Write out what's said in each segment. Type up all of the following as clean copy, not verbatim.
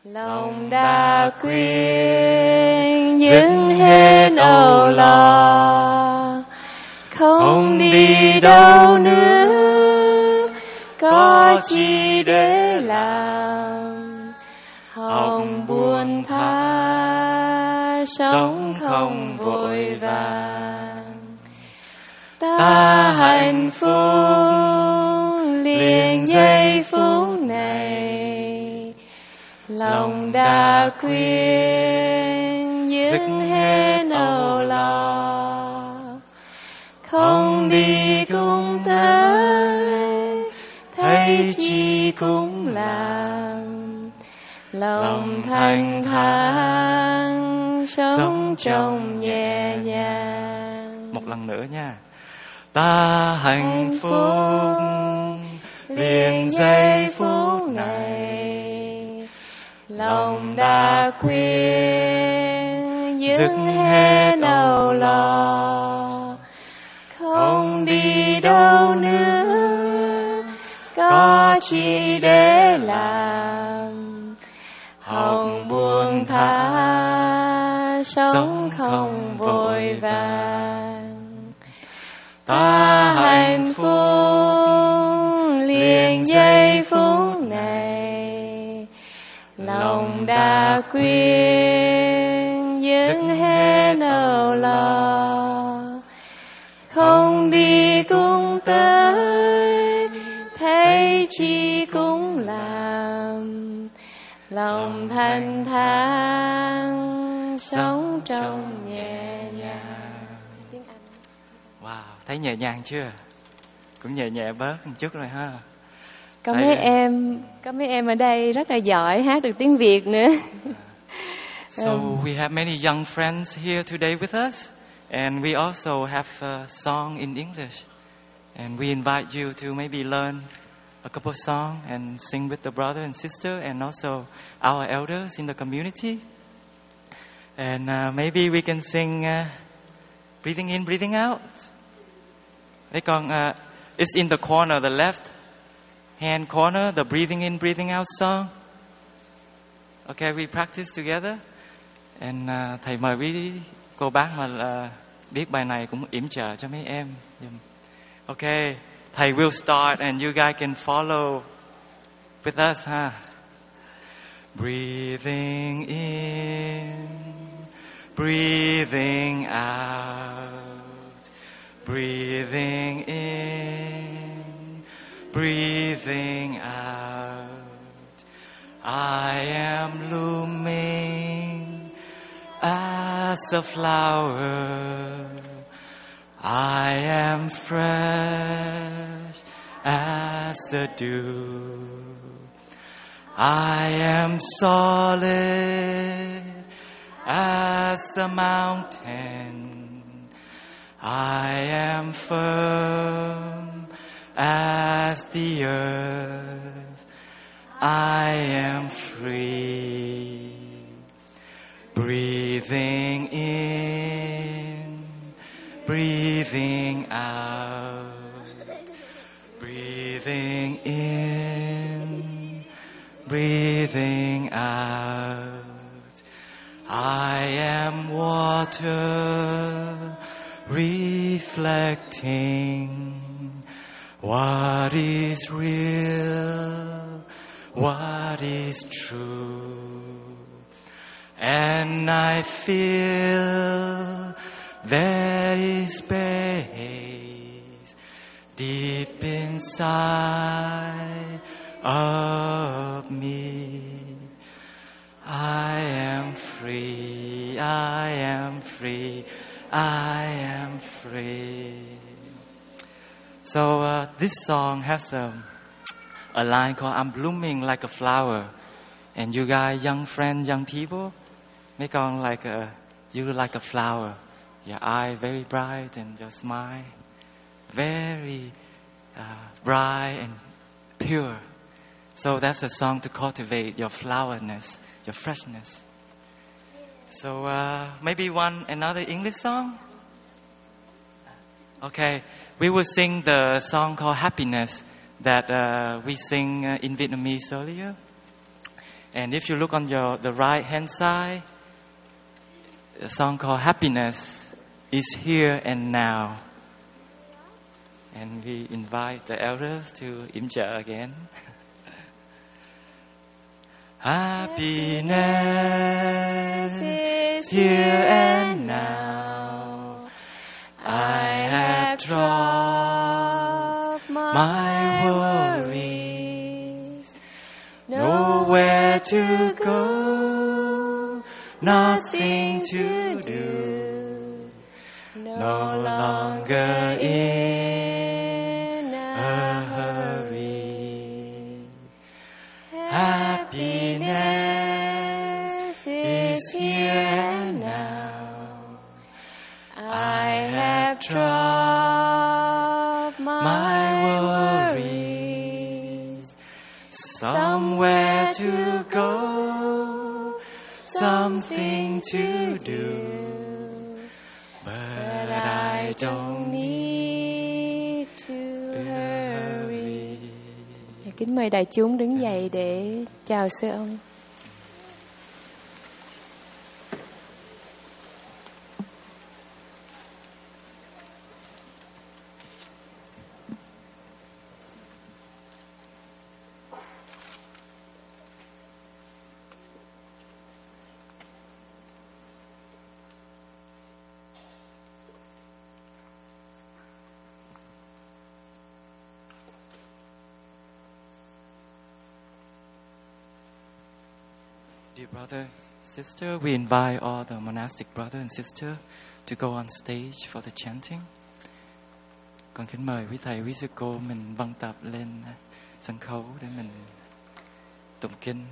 Lòng đã quyến dừng hết âu lo, không đi đâu nữa, có chi để làm. Hồng buồn tha, sống không vội vàng. Ta hạnh phúc liền giây phút này, lòng đã quyến dừng hết âu lo, không đi cũng tới, thấy chi cũng làm. Lòng thanh thản sống trong nhẹ nhàng. Một lần nữa nha. Ta hạnh phúc liền giây phút này, lòng đã quyến dừng hết âu lo, không đi đâu nữa, có chi để làm. Hồng buông thả sống không vội vàng. Ta hạnh phúc liền giây phút này, lòng đã quyến dừng hết âu lo, không đi cũng tới, thấy chi cũng làm. Lòng thanh thản sống trong nhẹ nhàng. Wow, thấy nhẹ nhàng chưa? Cũng nhẹ nhẹ bớt một chút rồi ha. Có mấy em ở đây rất là giỏi hát được tiếng Việt nữa. So we have many young friends here today with us, and we also have a song in English, and we invite you to maybe learn a couple of songs and sing with the brother and sister and also our elders in the community. And maybe we can sing breathing in, breathing out. It's in the corner, the left hand corner, the breathing in, breathing out song. Okay, we practice together. And thầy mời quý cô bác mà biết bài này cũng yểm trợ cho mấy em. Okay. Thầy will start and you guys can follow with us, huh? Breathing in, breathing out, breathing in, breathing out. I am blooming as a flower. I am fresh as the dew. I am solid as the mountain. I am firm as the earth. I am free. Breathing in, breathing out, breathing in, breathing out. I am water reflecting what is real, what is true. And I feel there is space deep inside of me. I am free, I am free, I am free. So this song has a line called I'm blooming like a flower. And you guys, young friends, young people, make on you like a flower. Your eye very bright and your smile very bright and pure. So that's a song to cultivate your flowerness, your freshness. So maybe another English song? Okay, we will sing the song called Happiness that we sing in Vietnamese earlier. And if you look on the right hand side, a song called Happiness is here and now. And we invite the elders to im trợ again. Happiness is here and now. I have dropped my worries. Nowhere to go, nothing to do. No longer in a hurry. Happiness is here and now. I have dropped my worries. Somewhere to go, something to do. But I don't need to hurry. Kính mời đại chúng đứng dậy để chào sư ông. Dear brother, sister, we invite all the monastic brother and sister to go on stage for the chanting. Con kính mời quý thầy, quý sư cô mình vâng tập lên sân khấu để mình tụng kinh.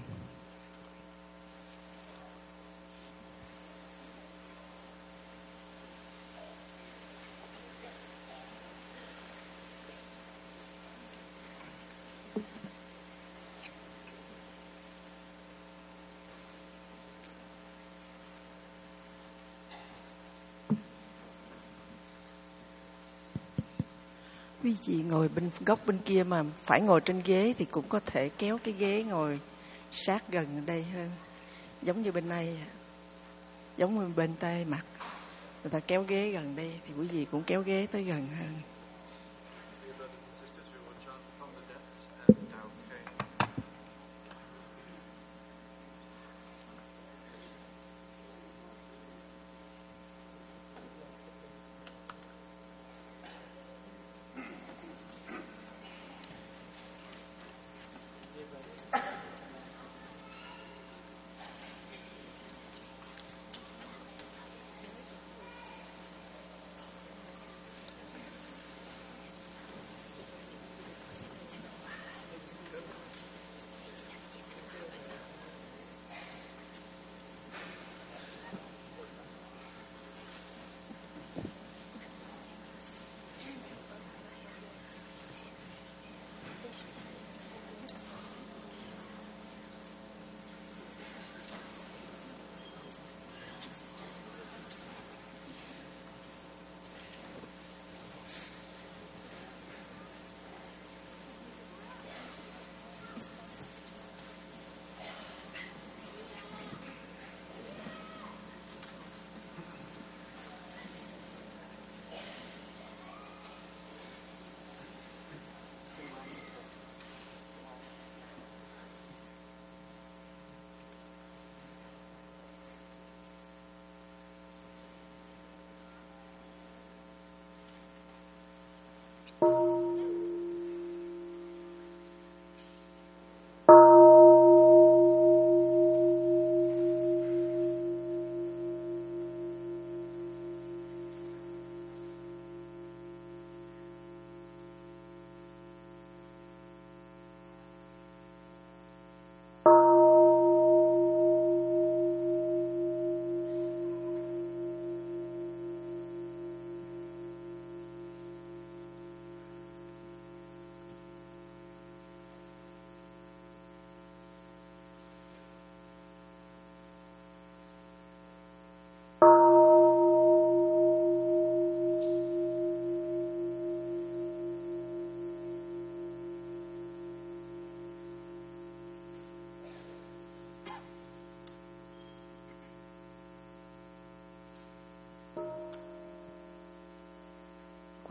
Quý vị ngồi bên góc bên kia mà phải ngồi trên ghế thì cũng có thể kéo cái ghế ngồi sát gần đây hơn. Giống như bên này, giống như bên tay mặt. Người ta kéo ghế gần đây thì quý vị cũng kéo ghế tới gần hơn.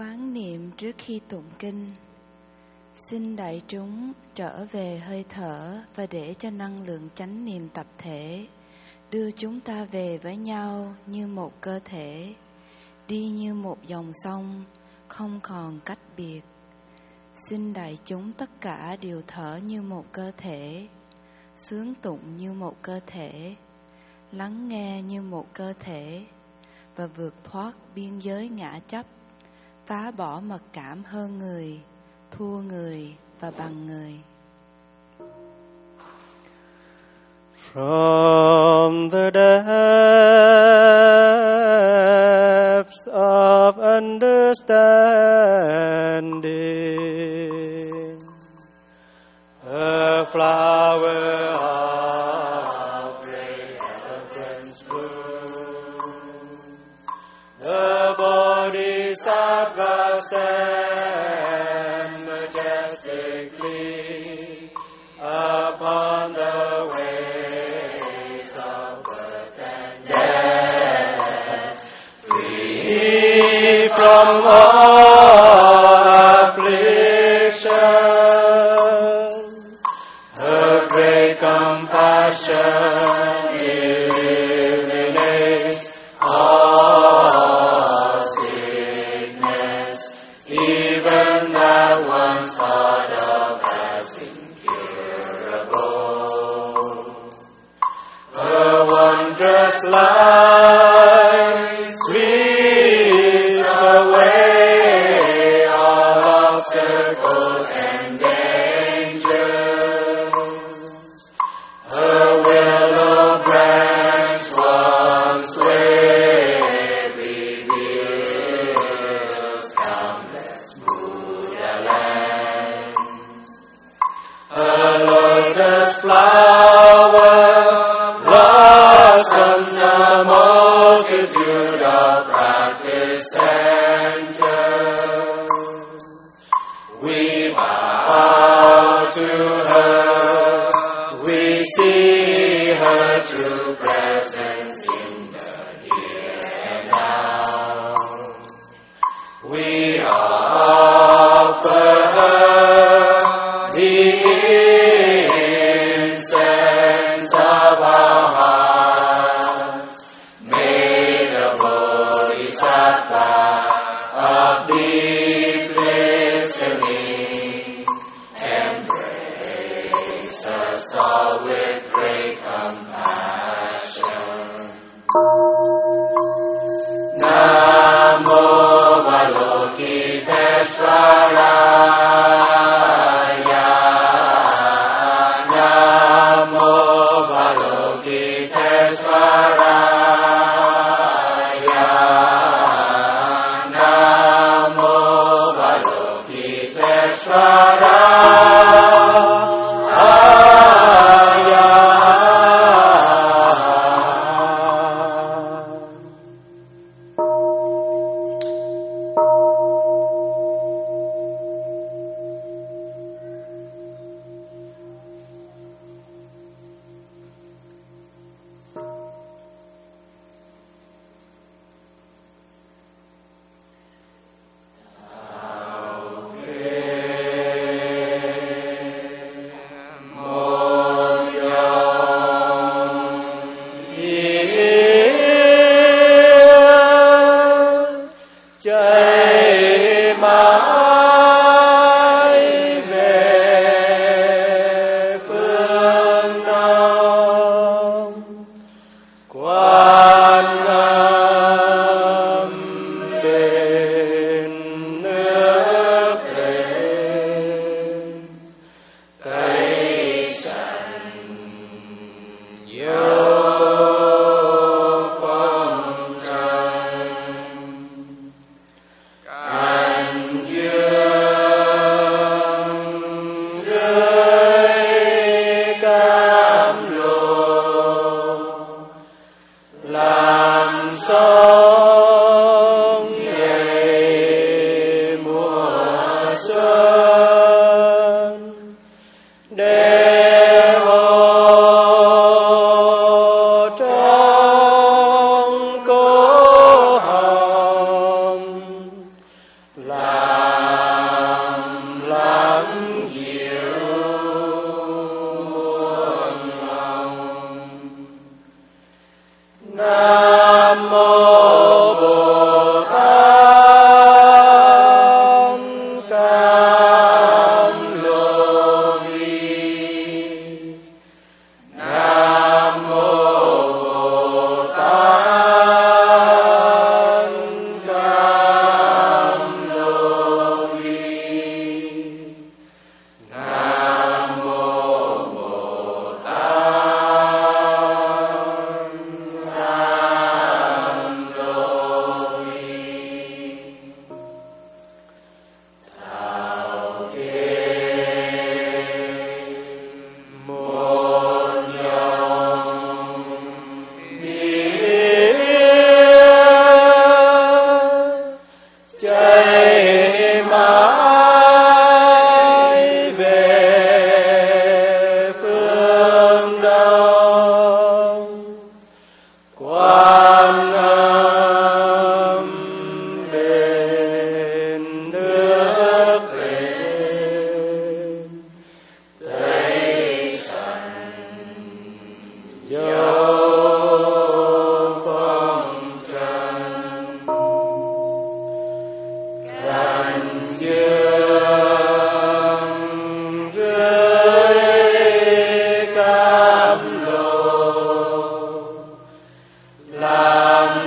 quán niệm trước khi tụng kinh. Xin đại chúng trở về hơi thở và để cho năng lượng chánh niệm tập thể đưa chúng ta về với nhau như một cơ thể, đi như một dòng sông, không còn cách biệt. Xin đại chúng tất cả đều thở như một cơ thể, xướng tụng như một cơ thể, lắng nghe như một cơ thể và vượt thoát biên giới ngã chấp, phá bỏ mặc cảm hơn người, thua người và bằng người. From the depths of understanding, a flower of great eloquence blooms. The Bodhisattva stand majestically upon the ways of birth and death, free from all afflictions. Her great compassion eliminates all sickness, even that once thought of as incurable. Her wondrous light sweeps away all obstacles and dangers. Her willow branch once waved reveals countless Buddha lands. Her lotus flower blossoms a multitude of practice centers. We bow to her, we see her true presence in the here and now. We offer her the incense of our hearts. May the Bodhisattva of deep listening embrace us all with great compassion. Namo Avalokiteshvaraya. Namo Avalokiteshvaraya. Namo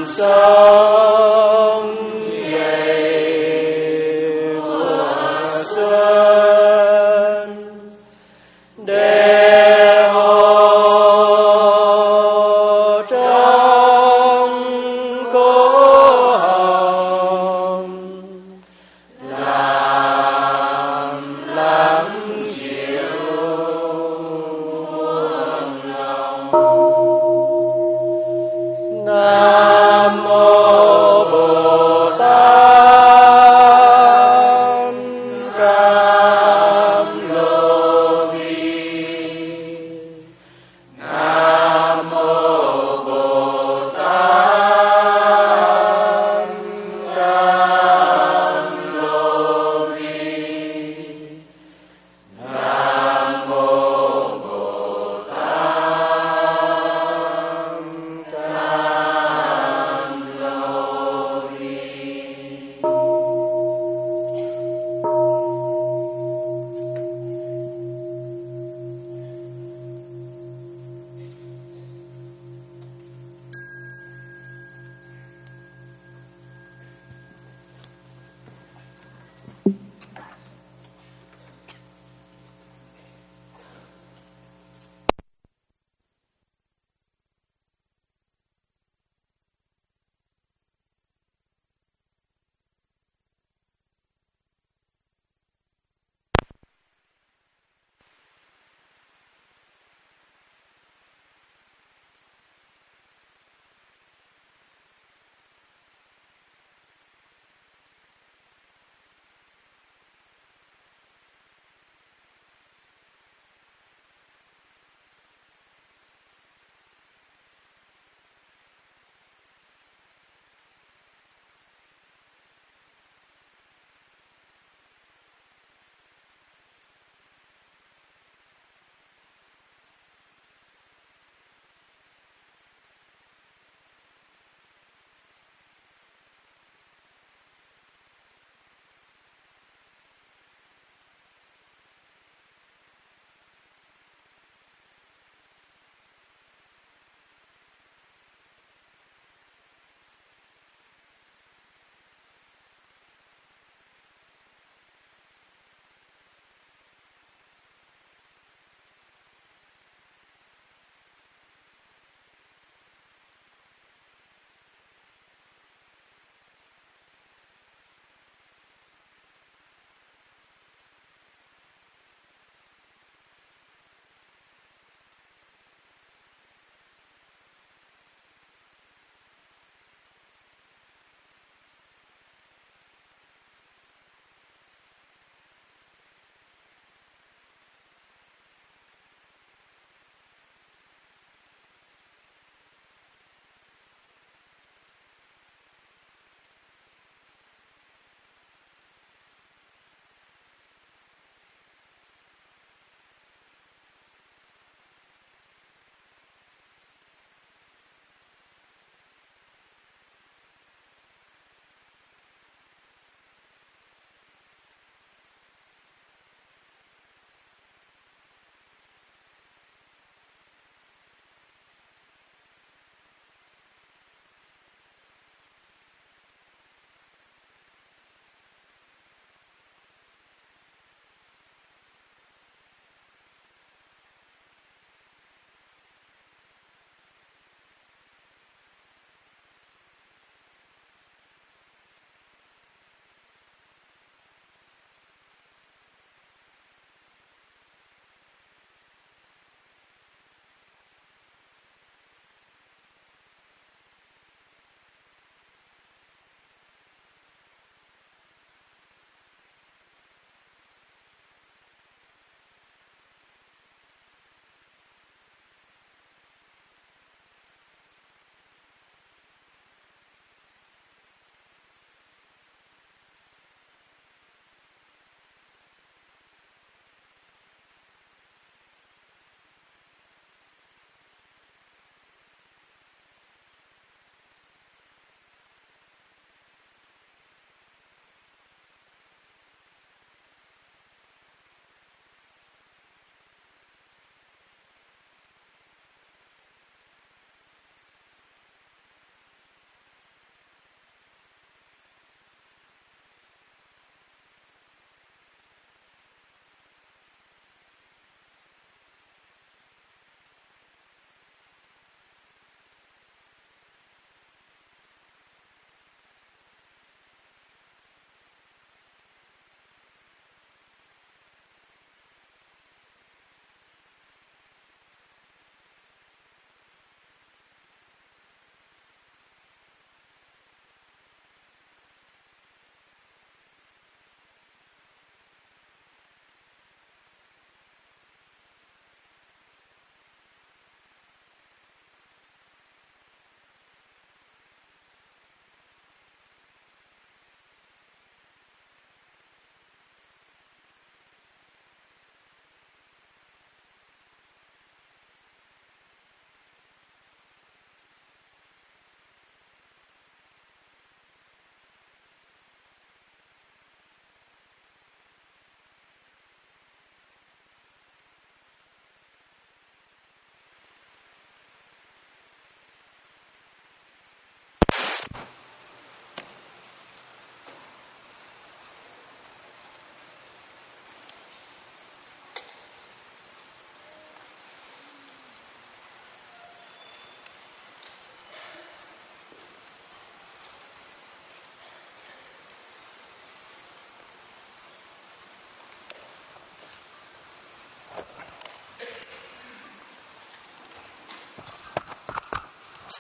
sống dậy mùa xuân để hộ trong cố hồng làm lắng dịu muôn lòng. Nam mô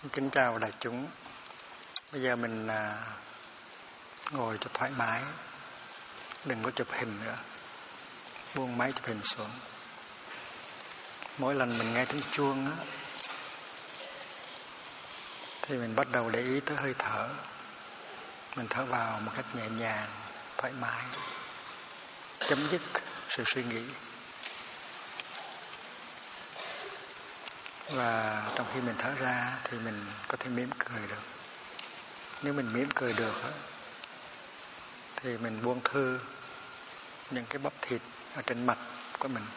Xin kính chào đại chúng. Bây giờ mình ngồi cho thoải mái, đừng có chụp hình nữa, buông máy chụp hình xuống. Mỗi lần mình nghe tiếng chuông á, thì mình bắt đầu để ý tới hơi thở. Mình thở vào một cách nhẹ nhàng, thoải mái, chấm dứt sự suy nghĩ. Và trong khi mình thở ra thì mình có thể mỉm cười được. Nếu mình mỉm cười được thì mình buông thư những cái bắp thịt ở trên mặt của mình.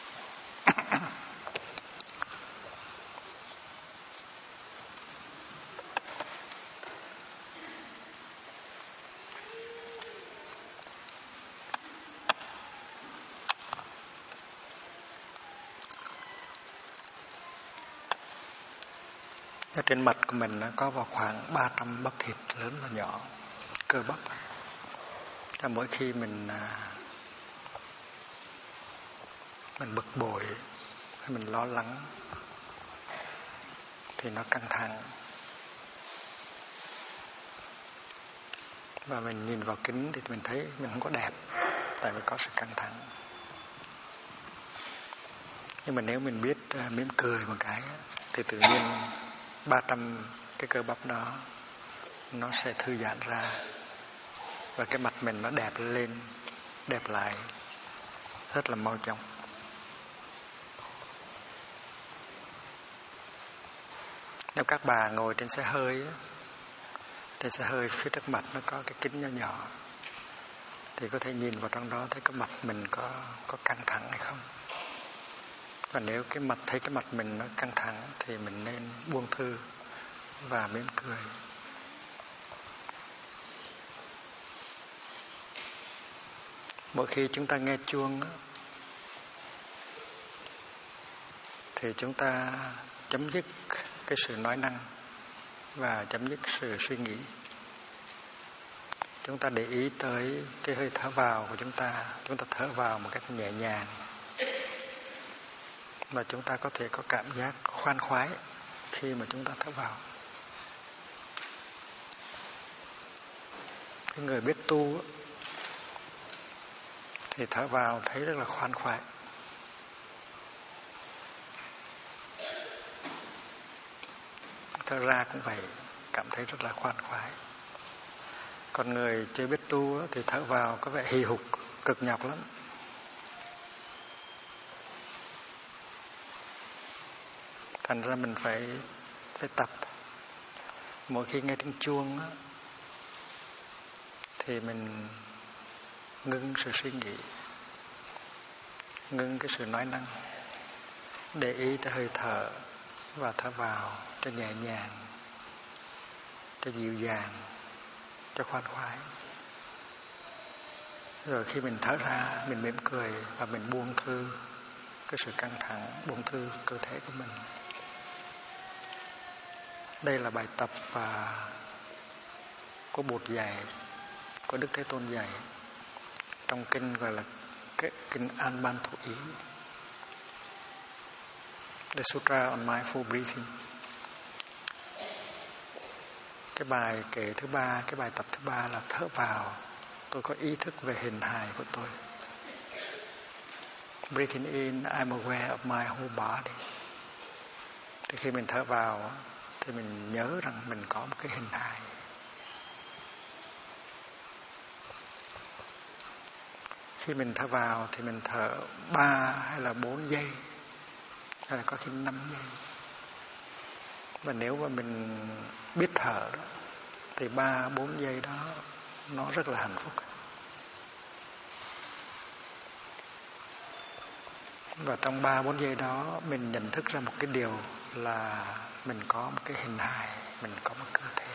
Ở trên mặt của mình có vào khoảng 300 bắp thịt lớn và nhỏ, cơ bắp. Và mỗi khi mình bực bội hay mình lo lắng thì nó căng thẳng. Và mình nhìn vào kính thì mình thấy mình không có đẹp, tại vì có sự căng thẳng. Nhưng mà nếu mình biết mỉm cười một cái thì tự nhiên 300 cái cơ bắp đó nó sẽ thư giãn ra, và cái mặt mình nó đẹp lên, đẹp lại rất là mau chóng. Nếu các bà ngồi trên xe hơi, trên xe hơi phía trước mặt nó có cái kính nhỏ nhỏ, thì có thể nhìn vào trong đó thấy cái mặt mình có căng thẳng hay không. Và nếu thấy cái mặt mình nó căng thẳng thì mình nên buông thư và mỉm cười. Mỗi khi chúng ta nghe chuông thì chúng ta chấm dứt cái sự nói năng và chấm dứt sự suy nghĩ. Chúng ta để ý tới cái hơi thở vào của chúng ta thở vào một cách nhẹ nhàng, và chúng ta có thể có cảm giác khoan khoái khi mà chúng ta thở vào. Cái người biết tu thì thở vào thấy rất là khoan khoái, thở ra cũng vậy, cảm thấy rất là khoan khoái. Còn người chưa biết tu thì thở vào có vẻ hì hục, cực nhọc lắm. Thành ra mình phải tập. Mỗi khi nghe tiếng chuông thì mình ngưng sự suy nghĩ, ngưng cái sự nói năng, để ý tới hơi thở và thở vào cho nhẹ nhàng, cho dịu dàng, cho khoan khoái. Rồi khi mình thở ra, mình mỉm cười và mình buông thư cái sự căng thẳng, buông thư cơ thể của mình. Đây là bài tập của Bụt dạy, của Đức Thế Tôn dạy trong kinh gọi là kinh An Ban Thủ Ý, The Sutra on Mindful Breathing. Cái bài kệ thứ ba, cái bài tập thứ ba là thở vào, tôi có ý thức về hình hài của tôi. Breathing in, I'm aware of my whole body. Thì khi mình thở vào thì mình nhớ rằng mình có một cái hình hài. Khi mình thở vào thì mình thở 3 hay là 4 giây, hay là có khi 5 giây. Và nếu mà mình biết thở đó, thì 3-4 giây đó nó rất là hạnh phúc. Và trong 3-4 giây đó mình nhận thức ra một cái điều là mình có một cái hình hài, mình có một cơ thể.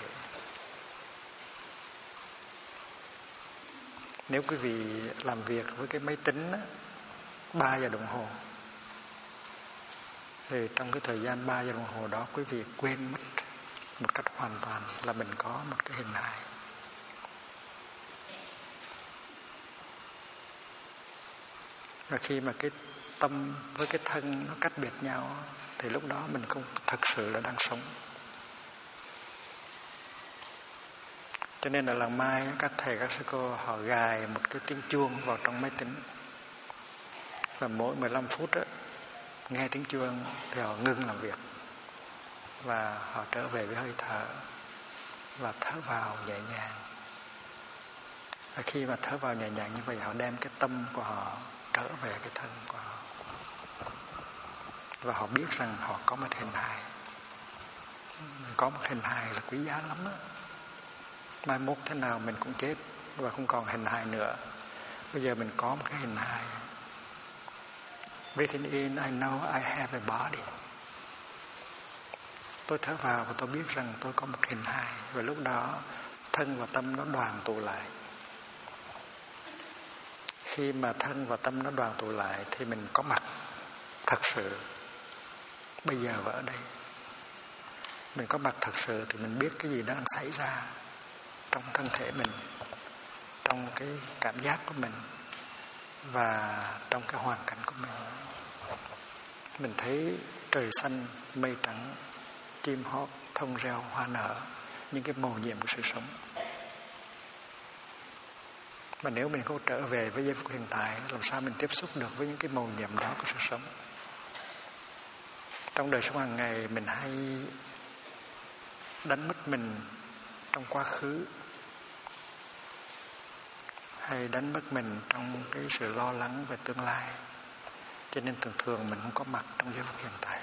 Nếu quý vị làm việc với cái máy tính 3 giờ đồng hồ, thì trong cái thời gian 3 giờ đồng hồ đó quý vị quên mất một cách hoàn toàn là mình có một cái hình hài. Và khi mà cái tâm với cái thân nó cách biệt nhau thì lúc đó mình không thật sự là đang sống. Cho nên là lần mai các thầy các sư cô họ gài một cái tiếng chuông vào trong máy tính, và mỗi 15 phút đó, nghe tiếng chuông thì họ ngưng làm việc và họ trở về với hơi thở và thở vào nhẹ nhàng. Và khi mà thở vào nhẹ nhàng như vậy, họ đem cái tâm của họ trở về cái thân của họ, và họ biết rằng họ có một hình hài. Có một hình hài là quý giá lắm đó. Mai mốt thế nào mình cũng chết và không còn hình hài nữa. Bây giờ mình có một cái hình hài. Breathing in, I know I have a body. Tôi thở vào và tôi biết rằng tôi có một hình hài, và lúc đó thân và tâm nó đoàn tụ lại. Khi mà thân và tâm nó đoàn tụ lại thì mình có mặt thật sự bây giờ và ở đây. Mình có mặt thật sự thì mình biết cái gì đang xảy ra trong thân thể mình, trong cái cảm giác của mình và trong cái hoàn cảnh của mình. Mình thấy trời xanh, mây trắng, chim hót, thông reo, hoa nở, những cái mầu nhiệm của sự sống. Mà nếu mình không trở về với giây phút hiện tại, làm sao mình tiếp xúc được với những cái mầu nhiệm đó của sự sống? Trong đời sống hàng ngày mình hay đánh mất mình trong quá khứ, hay đánh mất mình trong cái sự lo lắng về tương lai. Cho nên thường thường mình không có mặt trong giây phút hiện tại.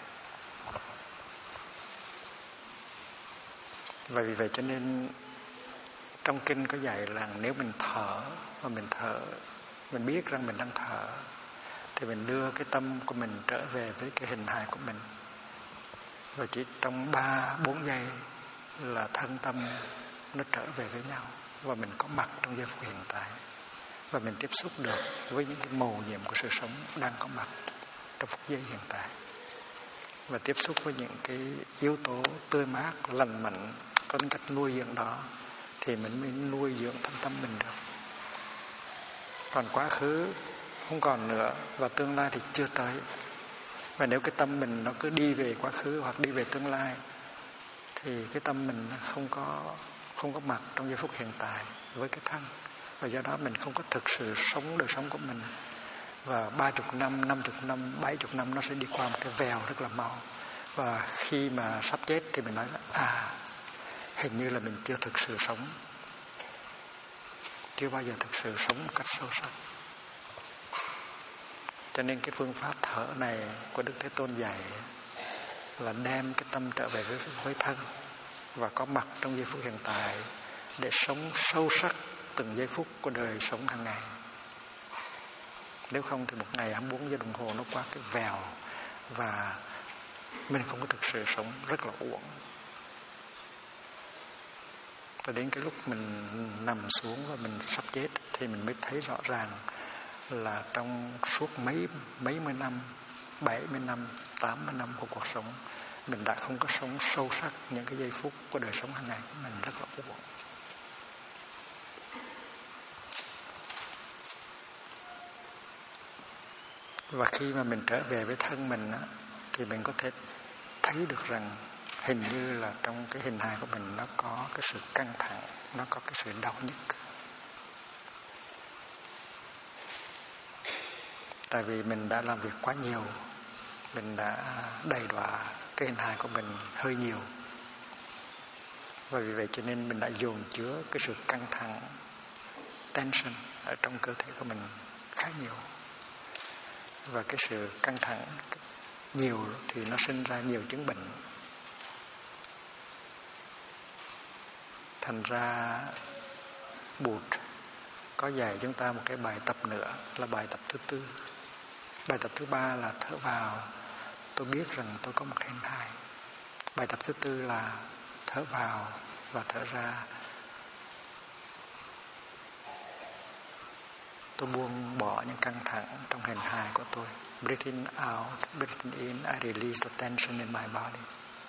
Và vì vậy cho nên trong kinh có dạy là nếu mình thở và mình biết rằng mình đang thở, thì mình đưa cái tâm của mình trở về với cái hình hài của mình. Và chỉ trong 3-4 giây là thân tâm nó trở về với nhau, và mình có mặt trong giây phút hiện tại, và mình tiếp xúc được với những cái mầu nhiệm của sự sống đang có mặt trong phút giây hiện tại, và tiếp xúc với những cái yếu tố tươi mát, lành mạnh, có cách nuôi dưỡng đó, thì mình mới nuôi dưỡng thân tâm mình được. Còn quá khứ không còn nữa, và tương lai thì chưa tới. Và nếu cái tâm mình nó cứ đi về quá khứ hoặc đi về tương lai, thì cái tâm mình không có mặt trong giây phút hiện tại với cái thân. Và do đó mình không có thực sự sống đời sống của mình. Và 30 năm, 50 năm, 70 năm nó sẽ đi qua một cái vèo rất là mau. Và khi mà sắp chết thì mình nói là hình như là mình chưa thực sự sống, chưa bao giờ thực sự sống một cách sâu sắc. Cho nên cái phương pháp thở này của Đức Thế Tôn dạy là đem cái tâm trở về với thân và có mặt trong giây phút hiện tại để sống sâu sắc từng giây phút của đời sống hàng ngày. Nếu không thì một ngày 24 giờ đồng hồ nó qua cái vèo, và mình không có thực sự sống, rất là uổng. Và đến cái lúc mình nằm xuống và mình sắp chết thì mình mới thấy rõ ràng là trong suốt mấy mươi năm, 70 năm, 80 năm của cuộc sống, mình đã không có sống sâu sắc những cái giây phút của đời sống hàng ngày của mình, rất là uổng. Và khi mà mình trở về với thân mình á, thì mình có thể thấy được rằng hình như là trong cái hình hài của mình nó có cái sự căng thẳng, nó có cái sự đau nhức. Tại vì mình đã làm việc quá nhiều, mình đã đầy đọa cái hình hài của mình hơi nhiều. Và vì vậy cho nên mình đã dồn chứa cái sự căng thẳng, tension ở trong cơ thể của mình khá nhiều. Và cái sự căng thẳng nhiều thì nó sinh ra nhiều chứng bệnh. Thành ra Bụt có dạy chúng ta một cái bài tập nữa, là bài tập thứ tư. Bài tập thứ ba là thở vào, tôi biết rằng tôi có một hình hài. Bài tập thứ tư là thở vào và thở ra, tôi buông bỏ những căng thẳng trong hình hài của tôi. Breathing out, breathing in, I release the tension in my body.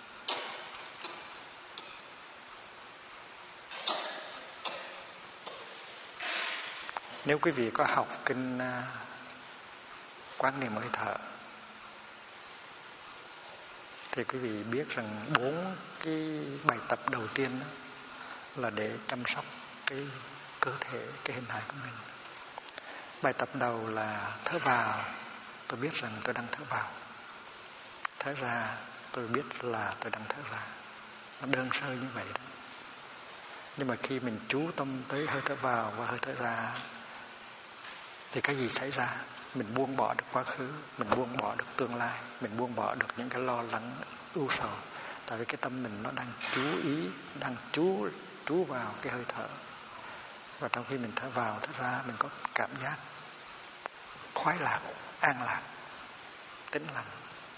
Nếu quý vị có học kinh Quán Niệm Hơi Thở thì quý vị biết rằng 4 cái bài tập đầu tiên đó là để chăm sóc cái cơ thể, cái hình hài của mình. Bài tập đầu là thở vào, tôi biết rằng tôi đang thở vào. Thở ra, tôi biết là tôi đang thở ra. Nó đơn sơ như vậy đó. Nhưng mà khi mình chú tâm tới hơi thở vào và hơi thở ra thì cái gì xảy ra? Mình buông bỏ được quá khứ, mình buông bỏ được tương lai, mình buông bỏ được những cái lo lắng, ưu sầu. Tại vì cái tâm mình nó đang chú ý, đang chú vào cái hơi thở. Và trong khi mình thở vào, thở ra, mình có cảm giác khoái lạc, an lạc, tĩnh lặng.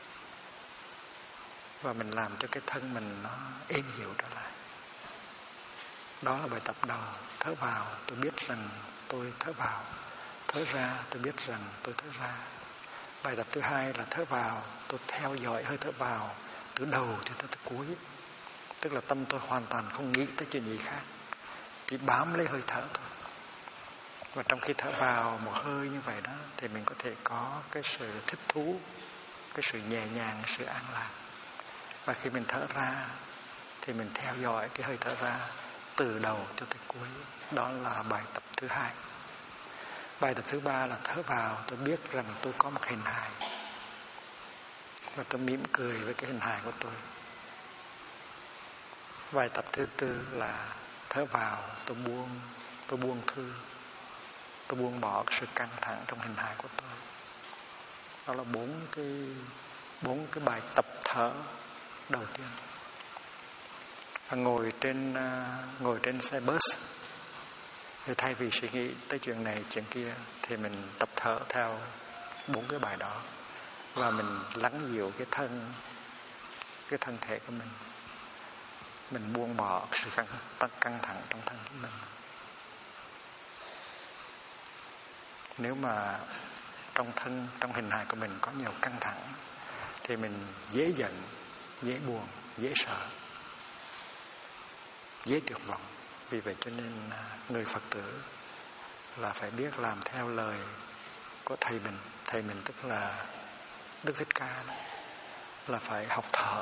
Và mình làm cho cái thân mình nó êm dịu trở lại. Đó là bài tập đầu. Thở vào, tôi biết rằng tôi thở vào. Thở ra, tôi biết rằng tôi thở ra. Bài tập thứ hai là thở vào, tôi theo dõi hơi thở vào từ đầu cho tới cuối. Tức là tâm tôi hoàn toàn không nghĩ tới chuyện gì khác, chỉ bám lấy hơi thở thôi. Và trong khi thở vào một hơi như vậy đó thì mình có thể có cái sự thích thú, cái sự nhẹ nhàng, sự an lạc. Và khi mình thở ra thì mình theo dõi cái hơi thở ra từ đầu cho tới cuối. Đó là bài tập thứ hai. Bài tập thứ ba là thở vào, tôi biết rằng tôi có một hình hài và tôi mỉm cười với cái hình hài của tôi. Bài tập thứ tư là thở vào, tôi buông thư, tôi buông bỏ cái sự căng thẳng trong hình hài của tôi. Đó là bốn cái bài tập thở đầu tiên. Và ngồi trên xe bus thì thay vì suy nghĩ tới chuyện này chuyện kia thì mình tập thở theo 4 cái bài đó và mình lắng dịu cái thân thể của mình buông bỏ sự căng thẳng trong thân của mình. Nếu mà trong hình hài của mình có nhiều căng thẳng thì mình dễ giận, dễ buồn, dễ sợ, dễ tuyệt vọng. Vì vậy cho nên người Phật tử là phải biết làm theo lời của thầy mình. Thầy mình tức là Đức Thích Ca đó, là phải học thở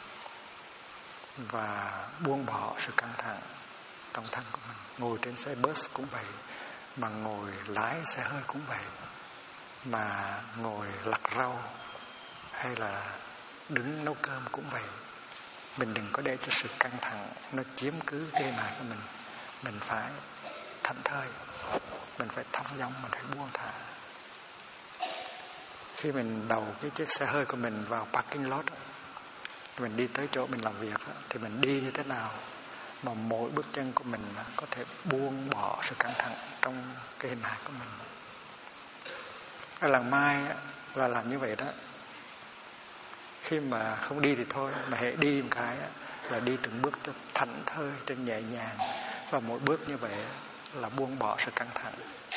và buông bỏ sự căng thẳng trong thân của mình. Ngồi trên xe bus cũng vậy, mà ngồi lái xe hơi cũng vậy, mà ngồi lặt rau hay là đứng nấu cơm cũng vậy. Mình đừng có để cho sự căng thẳng nó chiếm cứ cái hình hài của mình. Mình phải thảnh thơi, mình phải thông dong, mình phải buông thả. Khi mình đầu cái chiếc xe hơi của mình vào parking lot, mình đi tới chỗ mình làm việc thì mình đi như thế nào mà mỗi bước chân của mình có thể buông bỏ sự căng thẳng trong cái hình hài của mình. Ở làng Mai là làm như vậy đó. Khi mà không đi thì thôi, mà hễ đi một cái là đi từng bước cho thảnh thơi, cho nhẹ nhàng. Và mỗi bước như vậy là buông bỏ sự căng thẳng.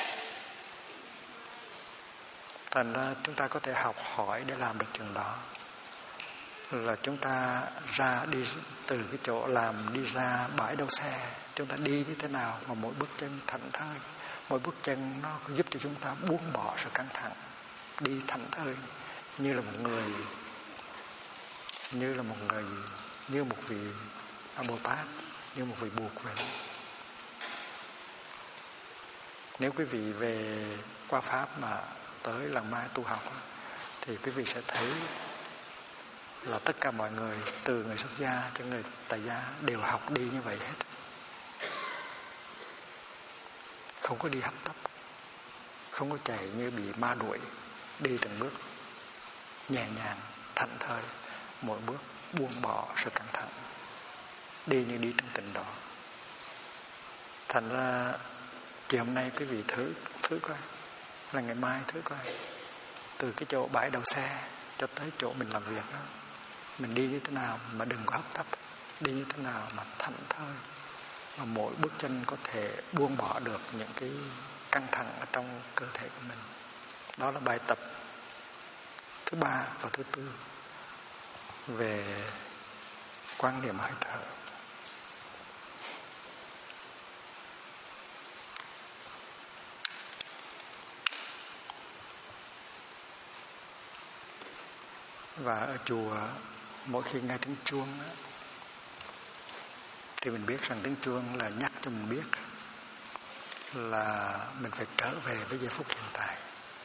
Thành ra chúng ta có thể học hỏi để làm được chuyện đó. Là chúng ta ra đi từ cái chỗ làm đi ra bãi đậu xe, chúng ta đi như thế nào mà mỗi bước chân thảnh thơi. Mỗi bước chân nó giúp cho chúng ta buông bỏ sự căng thẳng, đi thảnh thơi như là một vị Bồ Tát, như một vị buộc vậy. Nếu quý vị về qua Pháp mà tới làng Mai tu học thì quý vị sẽ thấy là tất cả mọi người, từ người xuất gia cho người tại gia, đều học đi như vậy hết. Không có đi hấp tấp, không có chạy như bị ma đuổi, đi từng bước nhẹ nhàng, thảnh thơi, mỗi bước buông bỏ sự căng thẳng, đi như đi trong tịnh độ. Thành ra chiều hôm nay quý vị thử coi, là ngày mai thử coi, từ cái chỗ bãi đậu xe cho tới chỗ mình làm việc đó, mình đi như thế nào mà đừng có hấp tấp, đi như thế nào mà thảnh thơi, mà mỗi bước chân có thể buông bỏ được những cái căng thẳng ở trong cơ thể của mình. Đó là bài tập thứ 3 và thứ 4 về quan niệm hơi thở. Và ở chùa mỗi khi nghe tiếng chuông Thì mình biết rằng tiếng chuông là nhắc cho mình biết là mình phải trở về với giây phút hiện tại.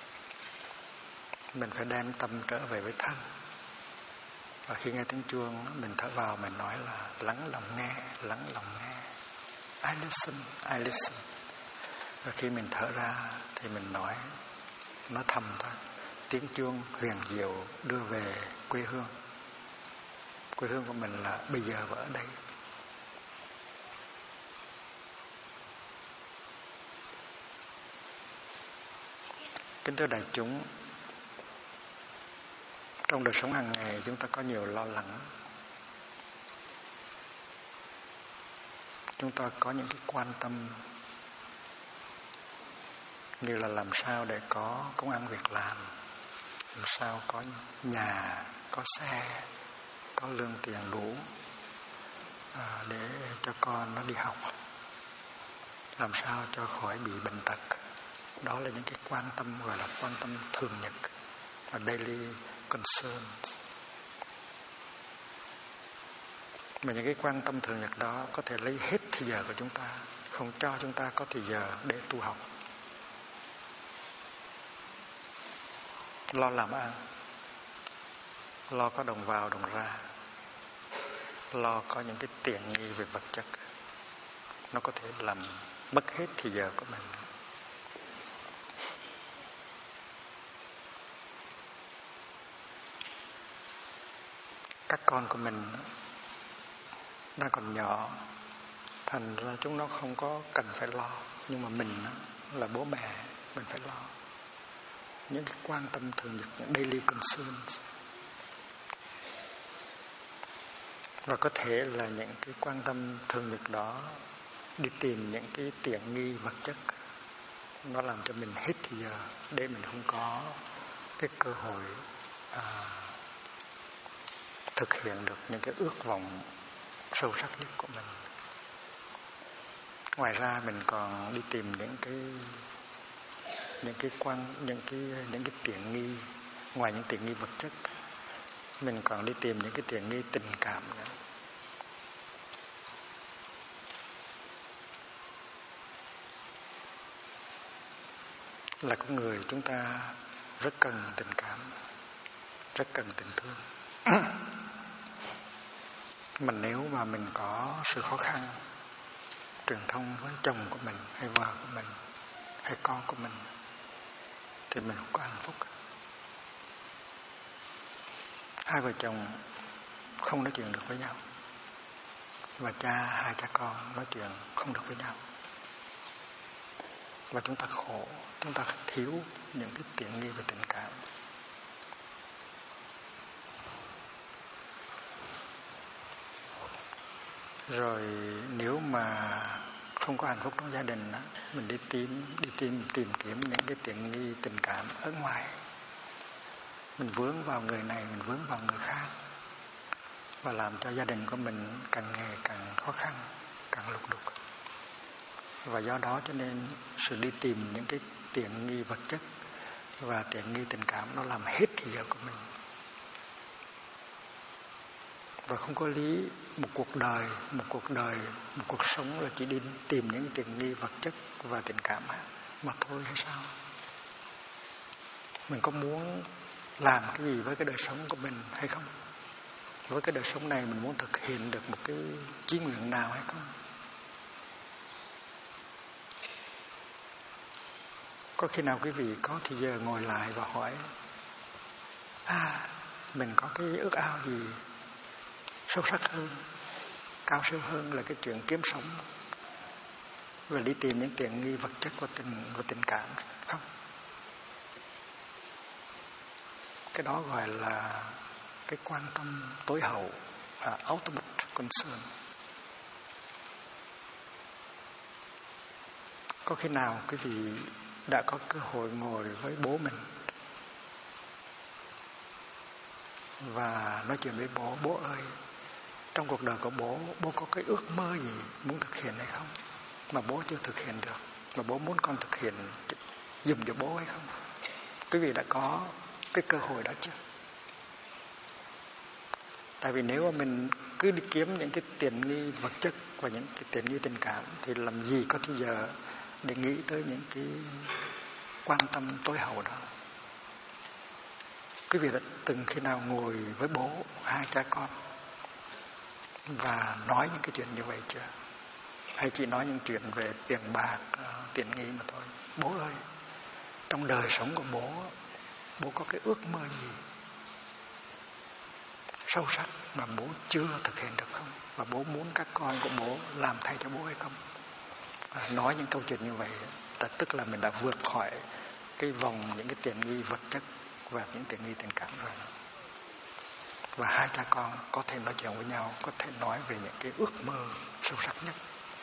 Mình phải đem tâm trở về với thân. Và khi nghe tiếng chuông, mình thở vào, mình nói là lắng lòng nghe, lắng lòng nghe. I listen, I listen. Và khi mình thở ra thì mình nói thầm thôi. Tiếng chuông huyền diệu đưa về quê hương. Quê hương của mình là bây giờ và ở đây. Kính thưa đại chúng, trong đời sống hàng ngày chúng ta có nhiều lo lắng. Chúng ta có những cái quan tâm như là làm sao để có công ăn việc làm sao có nhà, có xe, có lương tiền đủ để cho con nó đi học, làm sao cho khỏi bị bệnh tật. Đó là những cái quan tâm gọi là quan tâm thường nhật, và daily concerns. Mà những cái quan tâm thường nhật đó có thể lấy hết thời giờ của chúng ta, không cho chúng ta có thời giờ để tu học. Lo làm ăn, lo có đồng vào đồng ra, lo có những cái tiện nghi về vật chất, nó có thể làm mất hết thời giờ của mình. Các con của mình đang còn nhỏ, thành ra chúng nó không có cần phải lo. Nhưng mà mình là bố mẹ, mình phải lo những cái quan tâm thường nhật, những daily concerns. Và có thể là những cái quan tâm thường nhật đó đi tìm những cái tiện nghi vật chất, nó làm cho mình hết thời giờ để mình không có cái cơ hội thực hiện được những cái ước vọng sâu sắc nhất của mình. Ngoài ra mình còn đi tìm những cái tiện nghi. Ngoài những tiện nghi vật chất, mình còn đi tìm những cái tiện nghi tình cảm nữa. Là con người chúng ta rất cần tình cảm, rất cần tình thương. Mà nếu mà mình có sự khó khăn truyền thông với chồng của mình, hay vợ của mình, hay con của mình, thì mình không có hạnh phúc. Hai vợ chồng không nói chuyện được với nhau, và hai cha con nói chuyện không được với nhau, và chúng ta khổ, chúng ta thiếu những cái tiện nghi về tình cảm. Rồi nếu mà không có hạnh phúc trong gia đình, mình đi tìm kiếm những cái tiện nghi tình cảm ở ngoài. Mình vướng vào người này, mình vướng vào người khác, và làm cho gia đình của mình càng ngày càng khó khăn, càng lục đục. Và do đó cho nên sự đi tìm những cái tiện nghi vật chất và tiện nghi tình cảm nó làm hết thời giờ của mình. Và không có lý một cuộc sống là chỉ đi tìm những tiện nghi vật chất và tình cảm mà thôi hay sao? Mình có muốn làm cái gì với cái đời sống của mình hay không? Với cái đời sống này mình muốn thực hiện được một cái chí nguyện nào hay không? Có khi nào quý vị có thời giờ ngồi lại và hỏi mình có cái ước ao gì sâu sắc hơn, cao siêu hơn là cái chuyện kiếm sống và đi tìm những tiện nghi vật chất và tình cảm không? Cái đó gọi là cái quan tâm tối hậu, ultimate concern. Có khi nào quý vị đã có cơ hội ngồi với bố mình và nói chuyện với bố ơi, trong cuộc đời của bố có cái ước mơ gì muốn thực hiện hay không, mà bố chưa thực hiện được, mà bố muốn con thực hiện dùng cho bố hay không? Quý vị đã có cái cơ hội đó chưa? Tại vì nếu mà mình cứ đi kiếm những cái tiện nghi vật chất và những cái tiện nghi tình cảm thì làm gì có thời giờ để nghĩ tới những cái quan tâm tối hậu đó. Quý vị đã từng khi nào ngồi với bố, hai cha con và nói những cái chuyện như vậy chưa? Hay chỉ nói những chuyện về tiền bạc, tiện nghi mà thôi? Bố ơi, trong đời sống của bố có cái ước mơ gì sâu sắc mà bố chưa thực hiện được không? Và bố muốn các con của bố làm thay cho bố hay không? Nói những câu chuyện như vậy, tức là mình đã vượt khỏi cái vòng những cái tiện nghi vật chất và những tiện nghi tình cảm rồi. Và hai cha con có thể nói chuyện với nhau, có thể nói về những cái ước mơ sâu sắc nhất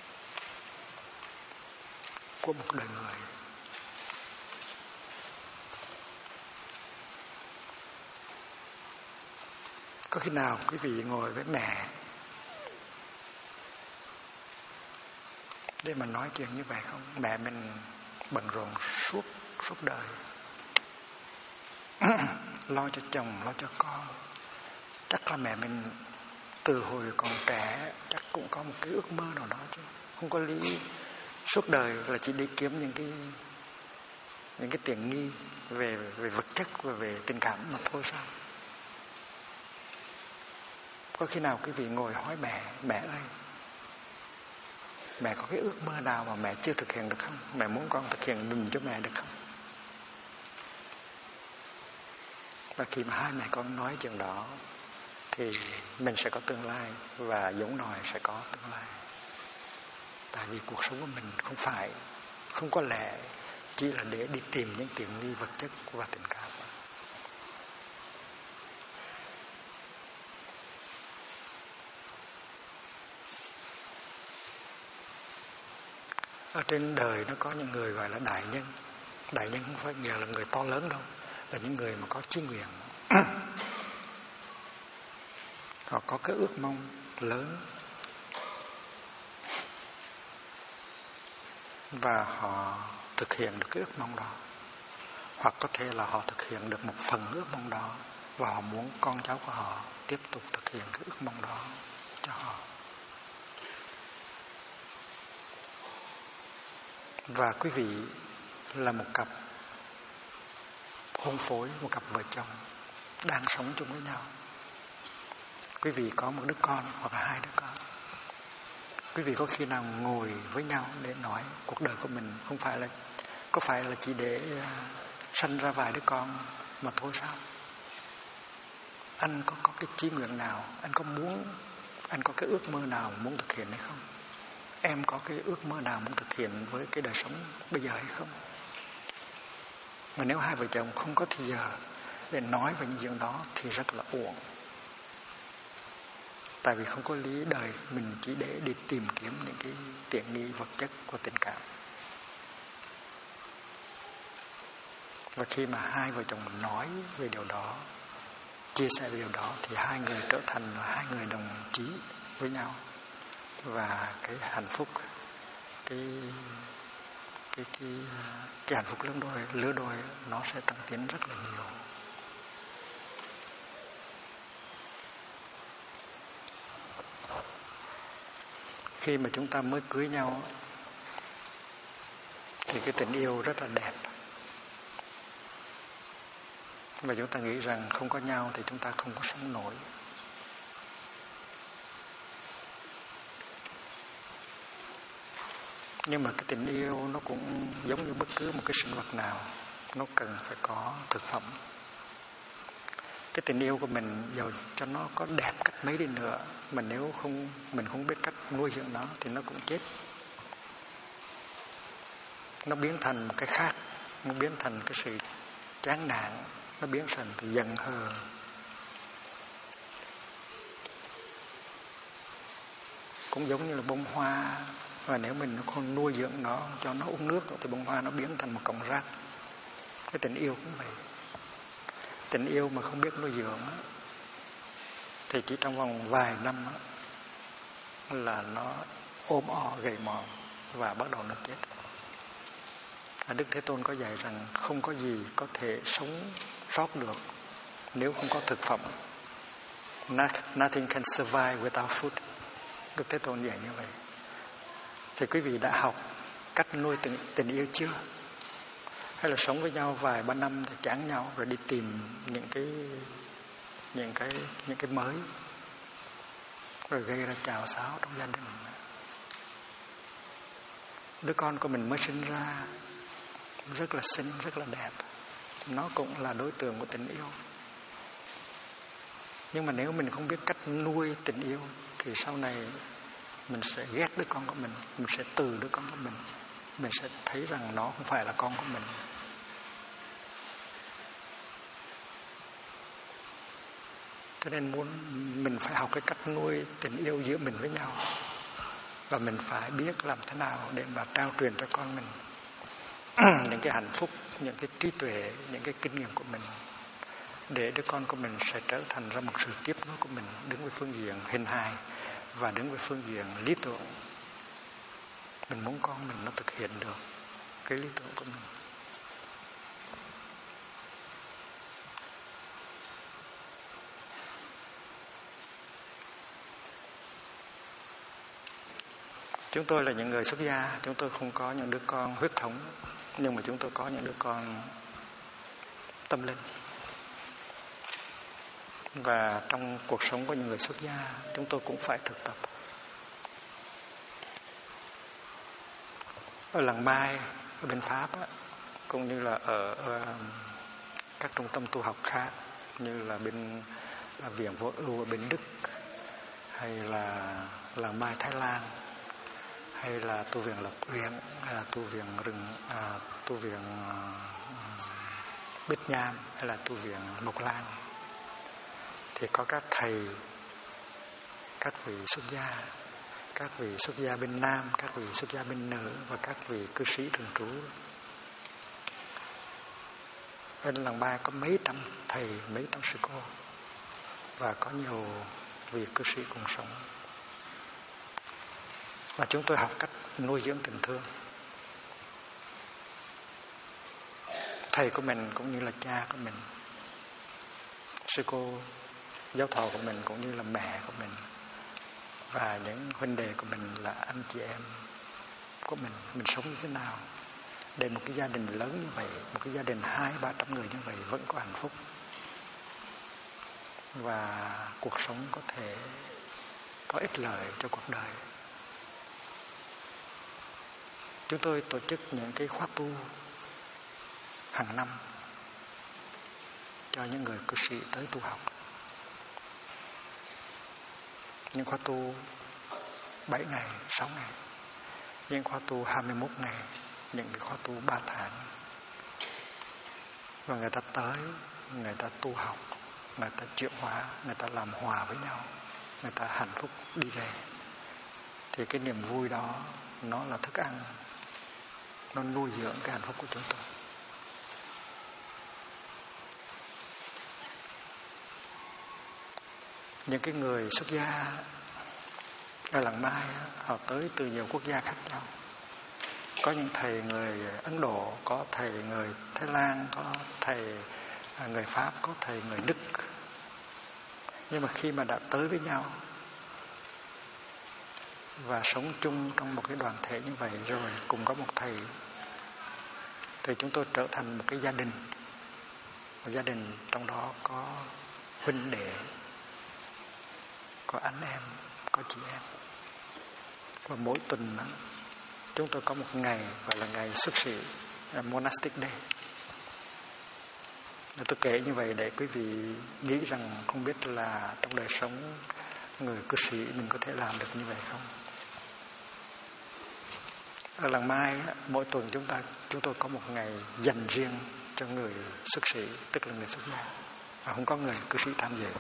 của một đời người. Có khi nào quý vị ngồi với mẹ để mà nói chuyện như vậy không? Mẹ mình bận rộn suốt đời, lo cho chồng, lo cho con. Chắc là mẹ mình từ hồi còn trẻ chắc cũng có một cái ước mơ nào đó chứ. Không có lý suốt đời là chỉ đi kiếm những cái tiện nghi về vật chất và về tình cảm mà thôi sao? Có khi nào quý vị ngồi hỏi mẹ ơi, mẹ có cái ước mơ nào mà mẹ chưa thực hiện được không? Mẹ muốn con thực hiện dùm cho mẹ được không? Và khi mà hai mẹ con nói chuyện đó thì mình sẽ có tương lai và giống nòi sẽ có tương lai. Tại vì cuộc sống của mình không có lẽ chỉ là để đi tìm những tiện nghi vật chất và tình cảm. Ở trên đời nó có những người gọi là đại nhân. Đại nhân không phải nghĩa là người to lớn đâu, là những người mà có chí nguyện. Họ có cái ước mong lớn và họ thực hiện được cái ước mong đó. Hoặc có thể là họ thực hiện được một phần ước mong đó và họ muốn con cháu của họ tiếp tục thực hiện cái ước mong đó cho họ. Và quý vị là một cặp hôn phối, một cặp vợ chồng đang sống chung với nhau. Quý vị có một đứa con hoặc là hai đứa con. Quý vị có khi nào ngồi với nhau để nói cuộc đời của mình có phải là chỉ để sanh ra vài đứa con mà thôi sao? Anh có cái chí nguyện nào, anh có cái ước mơ nào muốn thực hiện hay không? Em có cái ước mơ nào muốn thực hiện với cái đời sống bây giờ hay không? Mà nếu hai vợ chồng không có thời giờ để nói về những chuyện đó thì rất là uổng. Tại vì không có lý đời mình chỉ để đi tìm kiếm những cái tiện nghi vật chất của tình cảm. Và khi mà hai vợ chồng mình nói về điều đó, chia sẻ về điều đó thì hai người trở thành hai người đồng chí với nhau. Và cái hạnh phúc, cái hạnh phúc lứa đôi nó sẽ tăng tiến rất là nhiều. Khi mà chúng ta mới cưới nhau thì cái tình yêu rất là đẹp. Và chúng ta nghĩ rằng không có nhau thì chúng ta không có sống nổi. Nhưng mà cái tình yêu nó cũng giống như bất cứ một cái sinh vật nào, nó cần phải có thực phẩm. Cái tình yêu của mình dù cho nó có đẹp cách mấy đi nữa, mà nếu mình không biết cách nuôi dưỡng nó thì nó cũng chết. Nó biến thành một cái khác, nó biến thành cái sự chán nản, nó biến thành cái giận hờn. Cũng giống như là bông hoa, và nếu mình không nuôi dưỡng nó, cho nó uống nước thì bông hoa nó biến thành một cọng rác. Cái tình yêu cũng vậy. Tình yêu mà không biết nuôi dưỡng thì chỉ trong vòng vài năm là nó ôm gầy mòn và bắt đầu nó chết. Đức Thế Tôn có dạy rằng không có gì có thể sống sót được nếu không có thực phẩm. Nothing can survive without food. Đức Thế Tôn dạy như vậy. Thì quý vị đã học cách nuôi tình yêu chưa? Hay là sống với nhau vài ba năm thì chán nhau rồi đi tìm những cái mới, rồi gây ra chào xáo trong gia đình. Đứa con của mình mới sinh ra rất là xinh, rất là đẹp, nó cũng là đối tượng của tình yêu. Nhưng mà nếu mình không biết cách nuôi tình yêu thì sau này mình sẽ ghét đứa con của mình sẽ từ đứa con của mình sẽ thấy rằng nó không phải là con của mình. Cho nên mình phải học cái cách nuôi tình yêu giữa mình với nhau. Và mình phải biết làm thế nào để mà trao truyền cho con mình những cái hạnh phúc, những cái trí tuệ, những cái kinh nghiệm của mình, để đứa con của mình sẽ trở thành ra một sự tiếp nối của mình, đứng về phương diện hình hài và đứng về phương diện lý tưởng. Mình muốn con mình nó thực hiện được cái lý tưởng của mình. Chúng tôi là những người xuất gia, chúng tôi không có những đứa con huyết thống, nhưng mà chúng tôi có những đứa con tâm linh. Và trong cuộc sống của những người xuất gia, chúng tôi cũng phải thực tập. Ở làng Mai, ở bên Pháp, cũng như là ở các trung tâm tu học khác, như là bên Viện Vô Ưu ở bên Đức, hay là làng Mai Thái Lan, hay là tu viện Lộc Uyển, hay là tu viện Bích Nham, hay là tu viện Mộc Lan, thì có các thầy, các vị xuất gia bên nam, các vị xuất gia bên nữ và các vị cư sĩ thường trú. Bên làng Ba có mấy trăm thầy, mấy trăm sư cô, và có nhiều vị cư sĩ cùng sống. Và chúng tôi học cách nuôi dưỡng tình thương. Thầy của mình cũng như là cha của mình, sư cô giáo thọ của mình cũng như là mẹ của mình, và những huynh đệ của mình là anh chị em của mình sống như thế nào để một cái gia đình lớn như vậy, một cái gia đình 200-300 người như vậy vẫn có hạnh phúc và cuộc sống có thể có ích lợi cho cuộc đời. Chúng tôi tổ chức những cái khóa tu hàng năm cho những người cư sĩ tới tu học. Những khóa tu 7 ngày, 6 ngày, những khóa tu 21 ngày, những cái khóa tu 3 tháng. Và người ta tới, người ta tu học, người ta chuyển hóa, người ta làm hòa với nhau, người ta hạnh phúc đi về. Thì cái niềm vui đó nó là thức ăn, nó nuôi dưỡng cái hạnh phúc của chúng tôi. Những cái người xuất gia ở làng Mai, họ tới từ nhiều quốc gia khác nhau. Có những thầy người Ấn Độ, có thầy người Thái Lan, có thầy người Pháp, có thầy người Đức. Nhưng mà khi mà đã tới với nhau và sống chung trong một cái đoàn thể như vậy rồi, cùng có một thầy, thì chúng tôi trở thành một cái gia đình. Một gia đình trong đó có huynh đệ, có anh em, có chị em. Và mỗi tuần chúng tôi có một ngày gọi là ngày xuất sĩ, Monastic Day. Tôi kể như vậy để quý vị nghĩ rằng không biết là trong đời sống người cư sĩ mình có thể làm được như vậy không. Ở làng Mai mỗi tuần chúng tôi có một ngày dành riêng cho người xuất sĩ, tức là người xuất gia, và không có người cư sĩ tham dự.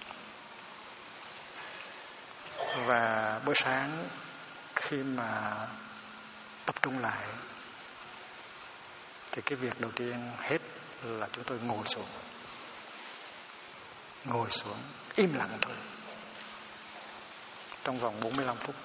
Và buổi sáng khi mà tập trung lại thì cái việc đầu tiên hết là chúng tôi ngồi xuống im lặng thôi trong vòng 45 phút,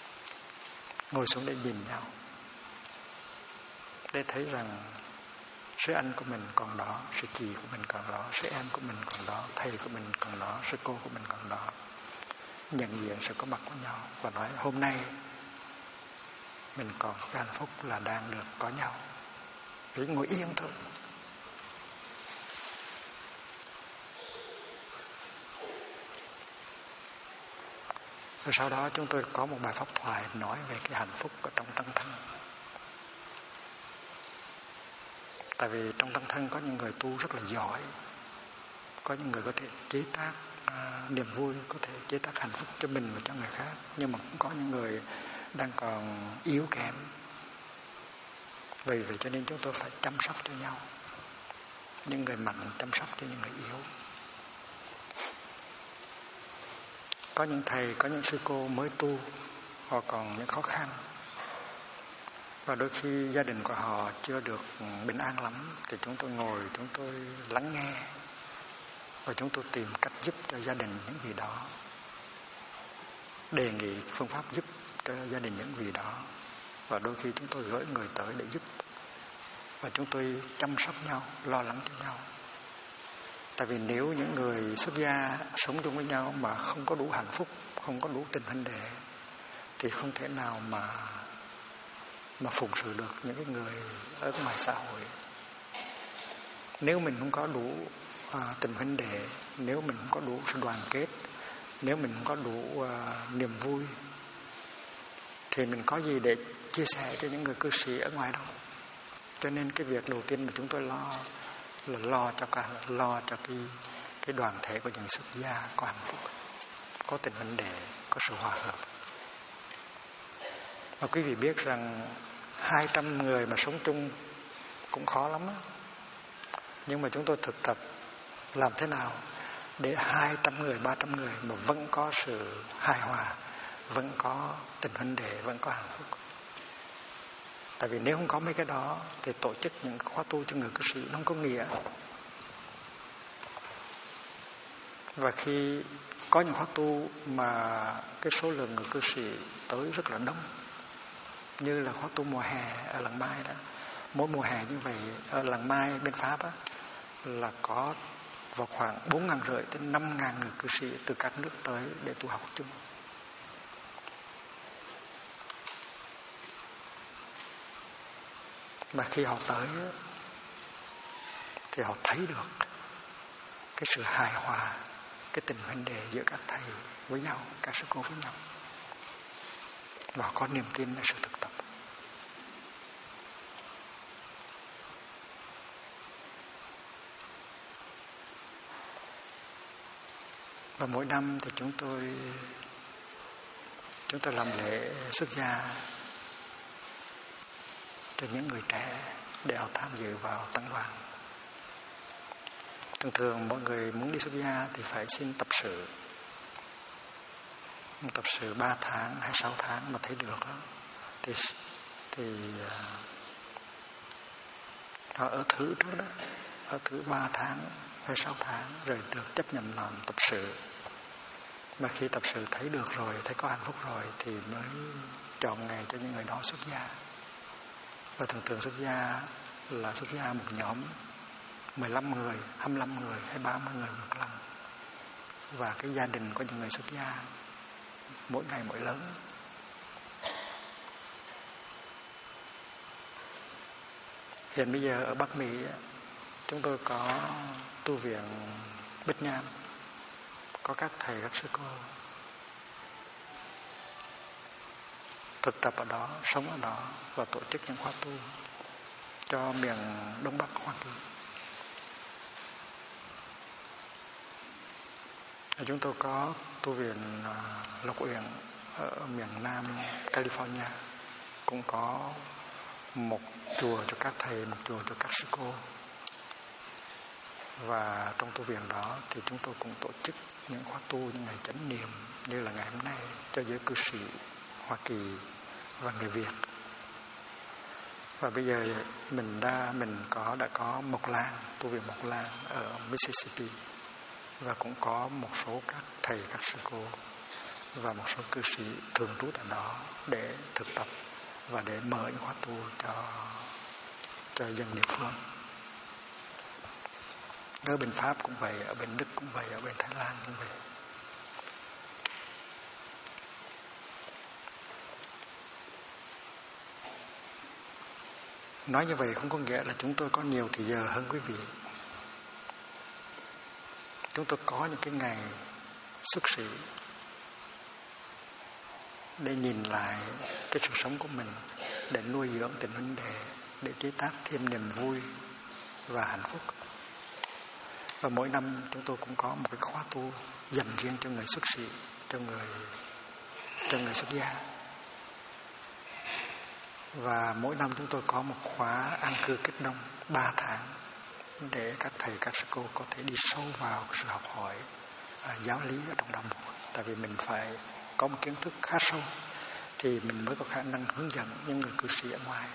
ngồi xuống để nhìn nhau, để thấy rằng sư anh của mình còn đó, sư chị của mình còn đó, sư em của mình còn đó, thầy của mình còn đó, sư cô của mình còn đó. Nhận diện sự có mặt của nhau và nói hôm nay mình còn có hạnh phúc là đang được có nhau. Chỉ ngồi yên thôi. Rồi sau đó chúng tôi có một bài pháp thoại nói về cái hạnh phúc ở trong tăng thân. Tại vì trong tăng thân có những người tu rất là giỏi, có những người có thể chế tác niềm vui, có thể chế tác hạnh phúc cho mình và cho người khác, nhưng mà cũng có những người đang còn yếu kém. Vì vậy cho nên chúng tôi phải chăm sóc cho nhau. Những người mạnh chăm sóc cho những người yếu. Có những thầy, có những sư cô mới tu, họ còn những khó khăn. Và đôi khi gia đình của họ chưa được bình an lắm, thì chúng tôi ngồi, chúng tôi lắng nghe. Và chúng tôi tìm cách giúp cho gia đình những vị đó. Đề nghị phương pháp giúp cho gia đình những vị đó. Và đôi khi chúng tôi gửi người tới để giúp. Và chúng tôi chăm sóc nhau, lo lắng cho nhau. Tại vì nếu những người xuất gia sống chung với nhau mà không có đủ hạnh phúc, không có đủ tình huynh đệ, thì không thể nào mà phụng sự được những cái người ở ngoài xã hội. Nếu mình không có đủ tình huynh đệ, nếu mình không có đủ sự đoàn kết, nếu mình không có đủ niềm vui, thì mình có gì để chia sẻ cho những người cư sĩ ở ngoài đâu. Cho nên cái việc đầu tiên mà chúng tôi lo là lo cho cái đoàn thể của những xuất gia có hạnh phúc, có tình huynh đệ, có sự hòa hợp. Và quý vị biết rằng 200 người mà sống chung cũng khó lắm đó. Nhưng mà chúng tôi thực tập làm thế nào để 200 người, 300 người mà vẫn có sự hài hòa, vẫn có tình huynh đệ, vẫn có hạnh phúc. Tại vì nếu không có mấy cái đó thì tổ chức những khóa tu cho người cư sĩ nó không có nghĩa. Và khi có những khóa tu mà cái số lượng người cư sĩ tới rất là đông, như là khóa tu mùa hè ở Làng Mai đó, mỗi mùa hè như vậy ở Làng Mai bên Pháp á, là có vào khoảng 4.500 đến 5.000 người cư sĩ từ các nước tới để tu học chung. Mà khi họ tới thì họ thấy được cái sự hài hòa, cái tình huynh đệ giữa các thầy với nhau, các sư cô với nhau, và có niềm tinในsự thực tập. Và mỗi năm thì chúng tôi làm lễ xuất gia cho những người trẻ để họ tham dự vào tăng đoàn. Thường mọi người muốn đi xuất gia thì phải xin tập sự. Tập sự 3 tháng hay 6 tháng mà thấy được đó, thì họ ở thử trước đó, ở thử 3 tháng hay 6 tháng rồi được chấp nhận làm tập sự. Mà khi tập sự thấy được rồi, thấy có hạnh phúc rồi thì mới chọn ngày cho những người đó xuất gia. Và thường xuất gia là xuất gia một nhóm 15 người, 25 người hay 30 người một lần. Và cái gia đình của những người xuất gia mỗi ngày mỗi lớn. Hiện bây giờ ở Bắc Mỹ chúng tôi có tu viện Bích Nham, có các thầy, các sư cô thực tập ở đó, sống ở đó và tổ chức những khóa tu cho miền Đông Bắc Hoa Kỳ. Chúng tôi có tu viện Lộc Uyển ở miền Nam California, cũng có một chùa cho các thầy, một chùa cho các sư cô. Và trong tu viện đó thì chúng tôi cũng tổ chức những khóa tu, những ngày chánh niệm như là ngày hôm nay cho giới cư sĩ Hoa Kỳ và người Việt. Và bây giờ mình đã có Mộc Lan, tu viện Mộc Lan ở Mississippi, và cũng có một số các thầy, các sư cô và một số cư sĩ thường trú tại đó để thực tập và để mở những khóa tu cho dân địa phương. Ở bên Pháp cũng vậy, ở bên Đức cũng vậy, ở bên Thái Lan cũng vậy. Nói như vậy không có nghĩa là chúng tôi có nhiều thời giờ hơn quý vị. Chúng tôi có những cái ngày xuất sĩ để nhìn lại cái sự sống của mình, để nuôi dưỡng tình huynh đệ, để chế tác thêm niềm vui và hạnh phúc. Và mỗi năm chúng tôi cũng có một cái khóa tu dành riêng cho người xuất sĩ, cho người xuất gia. Và mỗi năm chúng tôi có một khóa an cư kết đông 3 tháng để các thầy, các sư cô có thể đi sâu vào sự học hỏi giáo lý ở trong đạo mục. Tại vì mình phải có một kiến thức khá sâu thì mình mới có khả năng hướng dẫn những người cư sĩ ở ngoài.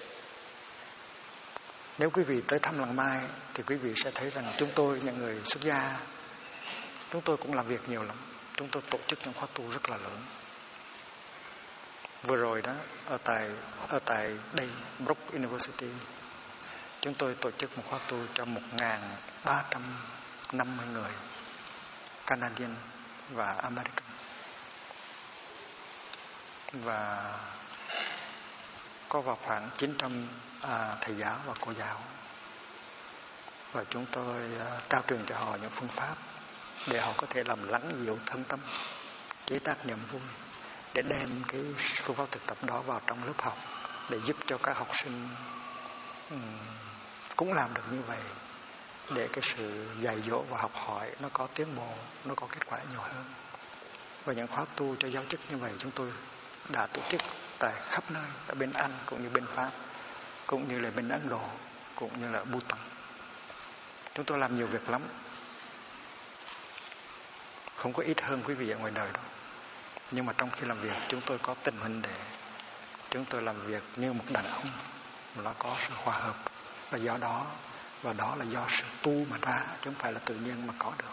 Nếu quý vị tới thăm Làng Mai thì quý vị sẽ thấy rằng chúng tôi, những người xuất gia, chúng tôi cũng làm việc nhiều lắm. Chúng tôi tổ chức những khóa tu rất là lớn. Vừa rồi đó, ở tại đây, Brook University, chúng tôi tổ chức một khóa tu cho 1.350 người Canadian và American. Và có vào khoảng 900 thầy giáo và cô giáo. Và chúng tôi trao truyền cho họ những phương pháp để họ có thể làm lắng dịu thân tâm, chế tác niềm vui, để đem cái phương pháp thực tập đó vào trong lớp học, để giúp cho các học sinh cũng làm được như vậy, để cái sự dạy dỗ và học hỏi nó có tiến bộ, nó có kết quả nhiều hơn. Và những khóa tu cho giáo chức như vậy chúng tôi đã tổ chức tại khắp nơi, ở bên Anh cũng như bên Pháp, cũng như là bên Ấn Độ, cũng như là Bhutan. Chúng tôi làm nhiều việc lắm, không có ít hơn quý vị ở ngoài đời đâu. Nhưng mà trong khi làm việc chúng tôi có tình huynh đệ, chúng tôi làm việc như một đàn ông, nó có sự hòa hợp. Và do đó, và đó là do sự tu mà ra, chứ không phải là tự nhiên mà có được.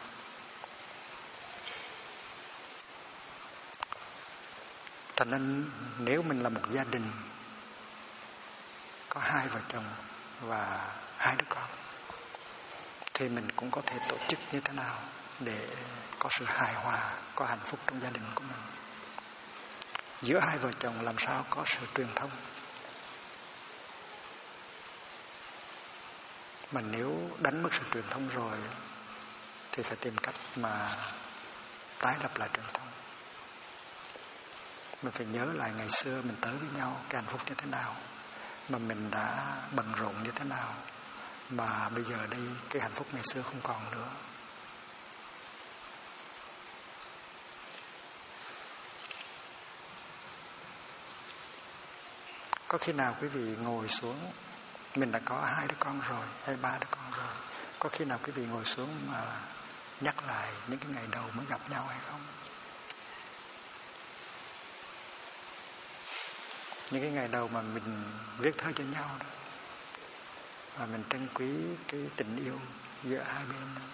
Thành nên nếu mình là một gia đình có 2 vợ chồng và 2 đứa con, thì mình cũng có thể tổ chức như thế nào để có sự hài hòa, có hạnh phúc trong gia đình của mình. Giữa 2 vợ chồng làm sao có sự truyền thông. Mà nếu đánh mất sự truyền thông rồi thì phải tìm cách mà tái lập lại truyền thông. Mình phải nhớ lại ngày xưa mình tới với nhau cái hạnh phúc như thế nào, mà mình đã bận rộn như thế nào, mà bây giờ đây cái hạnh phúc ngày xưa không còn nữa. Có khi nào quý vị ngồi xuống, mình đã có 2 đứa con rồi hay 3 đứa con rồi, có khi nào quý vị ngồi xuống mà nhắc lại những cái ngày đầu mới gặp nhau hay không? Những cái ngày đầu mà mình viết thơ cho nhau đó, và mình trân quý cái tình yêu giữa hai bên đó.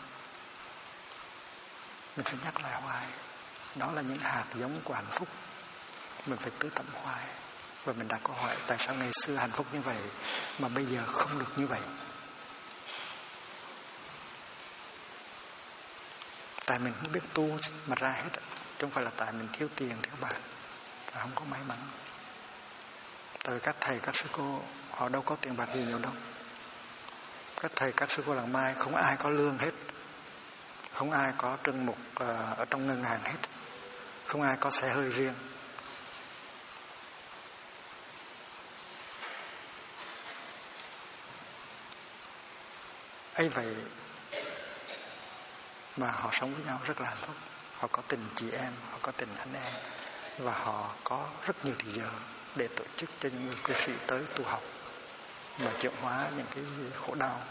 Mình phải nhắc lại hoài. Đó là những hạt giống của hạnh phúc, mình phải tưới tẩm hoài. Và mình đã có hỏi tại sao ngày xưa hạnh phúc như vậy mà bây giờ không được như vậy. Tại mình không biết tu mà ra hết, chứ không phải là tại mình thiếu tiền, thiếu bạc, và không có may mắn. Tại vì các thầy, các sư cô họ đâu có tiền bạc gì nhiều đâu. Các thầy, các sư cô Làng Mai không ai có lương hết, không ai có trưng mục ở trong ngân hàng hết, không ai có xe hơi riêng. Ấy vậy mà họ sống với nhau rất là hạnh phúc. Họ có tình chị em, họ có tình anh em, và họ có rất nhiều thời giờ để tổ chức cho những người cư sĩ tới tu học và chuyển hóa những cái khổ đau,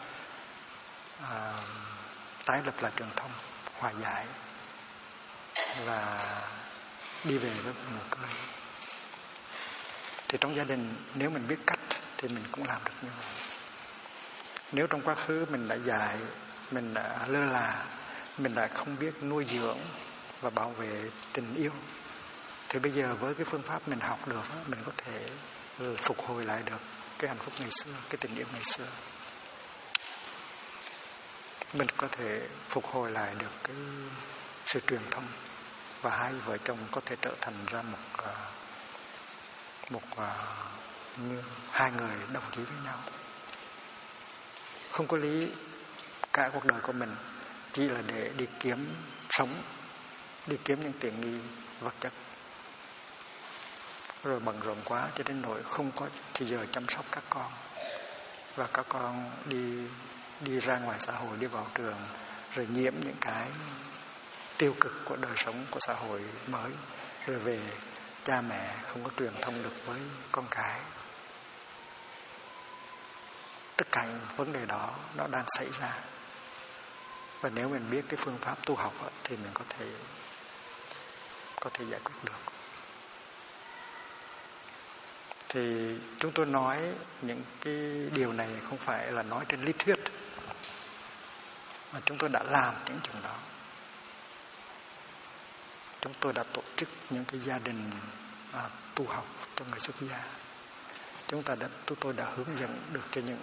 tái lập lại truyền thông, hòa giải và đi về với nụ cười. Thì trong gia đình nếu mình biết cách thì mình cũng làm được như vậy. Nếu trong quá khứ mình đã dạy, mình đã lơ là, mình đã không biết nuôi dưỡng và bảo vệ tình yêu, thì bây giờ với cái phương pháp mình học được, mình có thể phục hồi lại được cái hạnh phúc ngày xưa, cái tình yêu ngày xưa. mình có thể phục hồi lại được cái sự truyền thông, và hai vợ chồng có thể trở thành ra như hai người đồng chí với nhau. Không có lý cả cuộc đời của mình chỉ là để đi kiếm sống, đi kiếm những tiện nghi vật chất, rồi bận rộn quá cho đến nỗi không có thì giờ chăm sóc các con, và các con đi ra ngoài xã hội, đi vào trường, rồi nhiễm những cái tiêu cực của đời sống của xã hội mới, rồi về cha mẹ không có truyền thông được với con cái. Tất cả những vấn đề đó nó đang xảy ra, và nếu mình biết cái phương pháp tu học thì mình có thể giải quyết được. Thì chúng tôi nói những cái điều này không phải là nói trên lý thuyết, mà chúng tôi đã làm những chuyện đó. Chúng tôi đã tổ chức những cái gia đình tu học cho người xuất gia. Chúng tôi đã hướng dẫn được cho những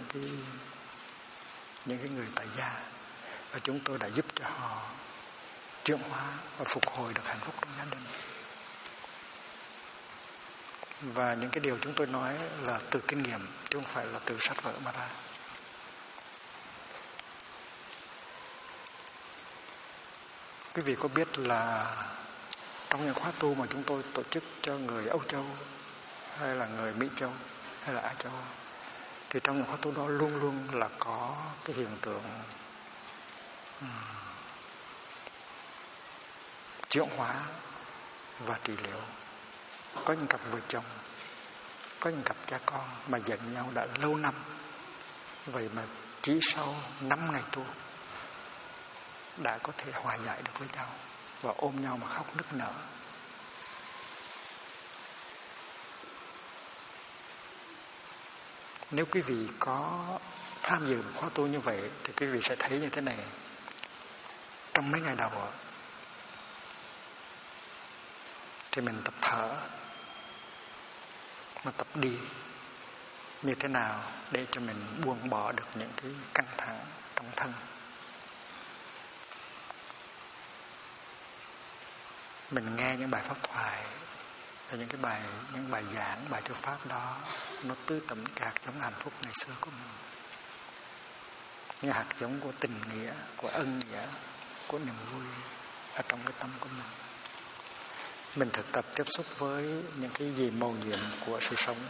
cái người tại gia, và chúng tôi đã giúp cho họ chuyển hóa và phục hồi được hạnh phúc trong gia đình. Và những cái điều chúng tôi nói là từ kinh nghiệm, chứ không phải là từ sách vở mà ra. Quý vị có biết là trong những khóa tu mà chúng tôi tổ chức cho người Âu Châu, hay là người Mỹ Châu, hay là Á Châu, thì trong những khóa tu đó luôn luôn là có cái hiện tượng chuyển hóa và trị liệu. Có những cặp vợ chồng, có những cặp cha con mà giận nhau đã lâu năm, vậy mà chỉ sau 5 ngày tu đã có thể hòa giải được với nhau và ôm nhau mà khóc nức nở. Nếu quý vị có tham dự một khóa tu như vậy thì quý vị sẽ thấy như thế này. Trong mấy ngày đầu thì mình tập thở, mà tập đi như thế nào để cho mình buông bỏ được những cái căng thẳng trong thân. Mình nghe những bài pháp thoại và những bài giảng, bài thuyết pháp đó, nó tưới tẩm hạt giống hạnh phúc ngày xưa của mình, những hạt giống của tình nghĩa, của ân nghĩa, của niềm vui ở trong cái tâm của mình. Mình thực tập tiếp xúc với những cái gì mầu nhiệm của sự sống,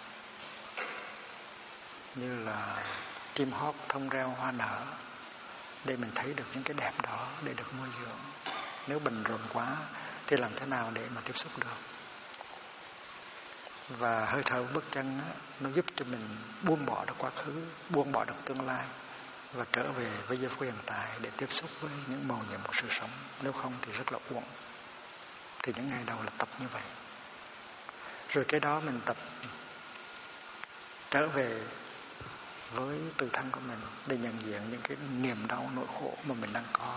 như là chim hót, thông reo, hoa nở, để mình thấy được những cái đẹp đó, để được nuôi dưỡng. Nếu bận rộn quá thì làm thế nào để mà tiếp xúc được? Và hơi thở bước chân nó giúp cho mình buông bỏ được quá khứ, buông bỏ được tương lai, và trở về với giây phút hiện tại để tiếp xúc với những mầu nhiệm của sự sống. Nếu không thì rất là uổng. Thì những ngày đầu là tập như vậy. Rồi cái đó mình tập trở về với tự thân của mình để nhận diện những cái niềm đau, nỗi khổ mà mình đang có.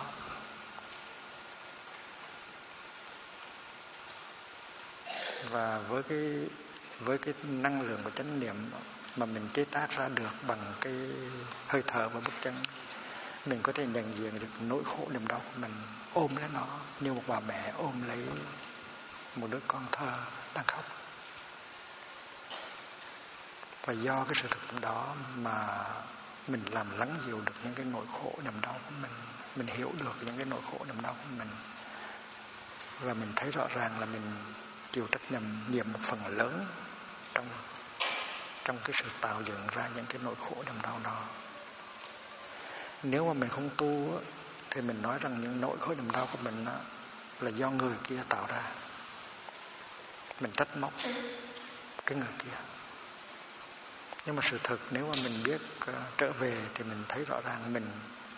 Và với cái năng lượng của chánh niệm mà mình chế tác ra được bằng cái hơi thở và bước chân, mình có thể nhận diện được nỗi khổ niềm đau của mình, ôm lấy nó như một bà mẹ ôm lấy một đứa con thơ đang khóc. Và do cái sự thực tập đó mà mình làm lắng dịu được những cái nỗi khổ niềm đau của mình hiểu được những cái nỗi khổ niềm đau của mình, và mình thấy rõ ràng là mình chịu trách nhiệm một phần lớn trong cái sự tạo dựng ra những cái nỗi khổ niềm đau đó. Nếu mà mình không tu thì mình nói rằng những nỗi khổ niềm đau của mình là do người kia tạo ra, mình trách móc cái người kia. Nhưng mà sự thực nếu mà mình biết trở về thì mình thấy rõ ràng mình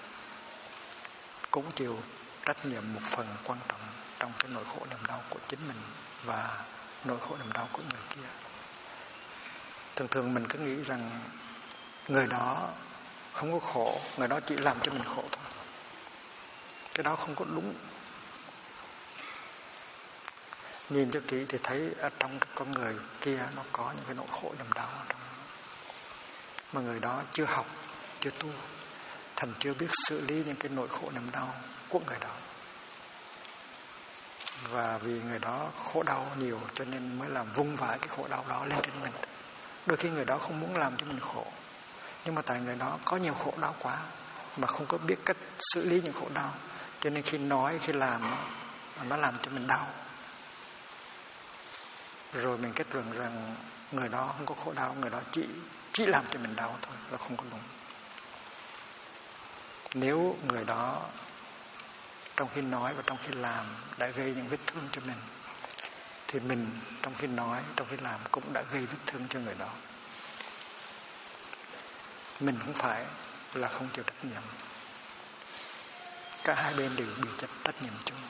cũng chịu trách nhiệm một phần quan trọng trong cái nỗi khổ niềm đau của chính mình và nỗi khổ niềm đau của người kia. Thường mình cứ nghĩ rằng người đó không có khổ, người đó chỉ làm cho mình khổ thôi. Cái đó không có đúng. Nhìn cho kỹ thì thấy ở trong cái con người kia nó có những cái nỗi khổ niềm đau ở trong đó. Mà người đó chưa học, chưa tu, Thành chưa biết xử lý những cái nỗi khổ niềm đau của người đó. Và vì người đó khổ đau nhiều cho nên mới làm vung vãi cái khổ đau đó lên trên mình. Đôi khi người đó không muốn làm cho mình khổ, nhưng mà tại người đó có nhiều khổ đau quá mà không có biết cách xử lý những khổ đau, cho nên khi nói, khi làm nó làm cho mình đau. Rồi mình kết luận rằng người đó không có khổ đau, người đó chỉ làm cho mình đau thôi, là không có đúng. Nếu người đó trong khi nói và trong khi làm đã gây những vết thương cho mình, thì mình trong khi nói, trong khi làm cũng đã gây vết thương cho người đó. Mình không phải là không chịu trách nhiệm. Cả hai bên đều bị trách nhiệm chung.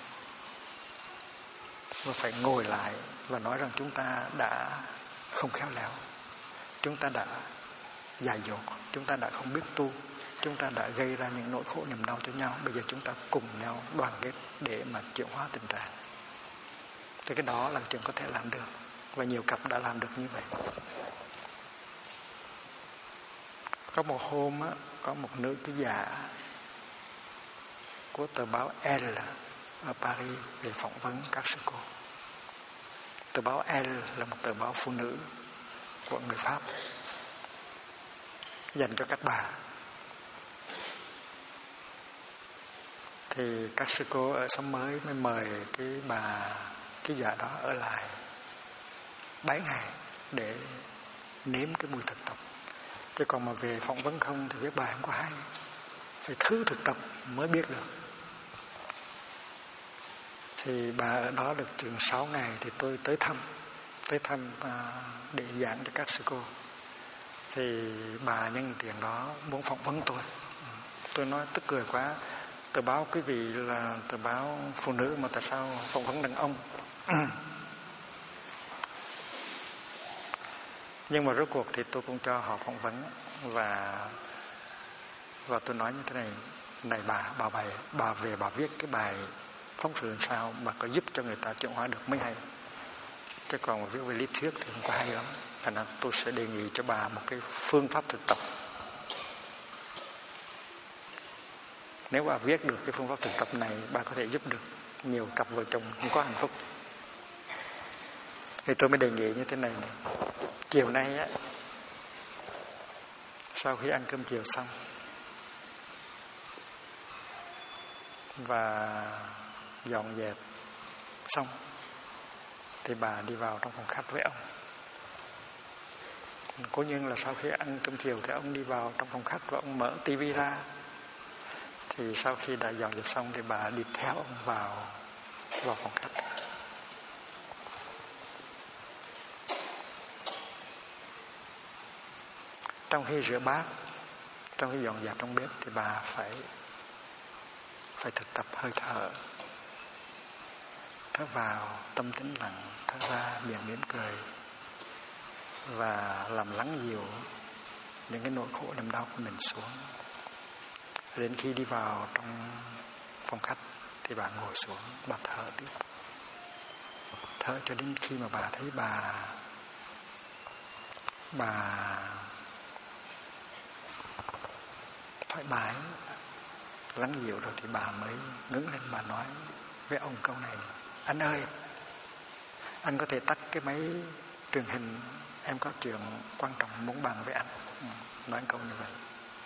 Và phải ngồi lại và nói rằng chúng ta đã không khéo léo, chúng ta đã dại dột, chúng ta đã không biết tu, chúng ta đã gây ra những nỗi khổ niềm đau cho nhau. Bây giờ chúng ta cùng nhau đoàn kết để mà chuyển hóa tình trạng. Thì cái đó là chuyện có thể làm được, và nhiều cặp đã làm được như vậy. Có một hôm á, có một nữ ký giả của tờ báo Elle ở Paris về phỏng vấn các sư cô. Tờ báo Elle là một tờ báo phụ nữ của người Pháp, dành cho các bà. Thì các sư cô ở xóm mới mới mời cái bà ký giả đó ở lại 7 ngày để nếm cái mùi thực tập. Chứ còn mà về phỏng vấn không thì biết bài không có hay, phải thử thực tập mới biết được. Thì bà ở đó được chừng 6 ngày thì tôi tới thăm để giảng cho các sư cô. Thì bà nhân tiện đó muốn phỏng vấn tôi. Tôi nói tức cười quá, tờ báo quý vị là tờ báo phụ nữ mà tại sao phỏng vấn đàn ông? Nhưng mà rốt cuộc thì tôi cũng cho họ phỏng vấn, và tôi nói như thế này, bà về bà viết cái bài phóng sự làm sao mà có giúp cho người ta chuyển hóa được mới hay, chứ còn mà viết về lý thuyết thì không có hay lắm. Thành ra tôi sẽ đề nghị cho bà một cái phương pháp thực tập. Nếu bà viết được cái phương pháp thực tập này, bà có thể giúp được nhiều cặp vợ chồng không có hạnh phúc. Thì tôi mới đề nghị như thế này. Chiều nay á, sau khi ăn cơm chiều xong và dọn dẹp xong thì bà đi vào trong phòng khách với ông. Cố nhiên là sau khi ăn cơm chiều thì ông đi vào trong phòng khách và ông mở tivi ra. Thì sau khi đã dọn dẹp xong thì bà đi theo ông vào phòng khách. Trong khi rửa bát, trong khi dọn dẹp trong bếp thì bà phải thực tập hơi thở. Thở vào tâm tĩnh lặng, thở ra miệng mỉm cười, và làm lắng dịu những cái nỗi khổ niềm đau của mình xuống. Đến khi đi vào trong phòng khách thì bà ngồi xuống, bà thở tiếp. Thở cho đến khi mà bà thấy bà thoải mái, lắng dịu rồi thì bà mới ngẩng lên, bà nói với ông câu này: anh ơi, anh có thể tắt cái máy truyền hình, em có chuyện quan trọng muốn bàn với anh. Nói câu như vậy.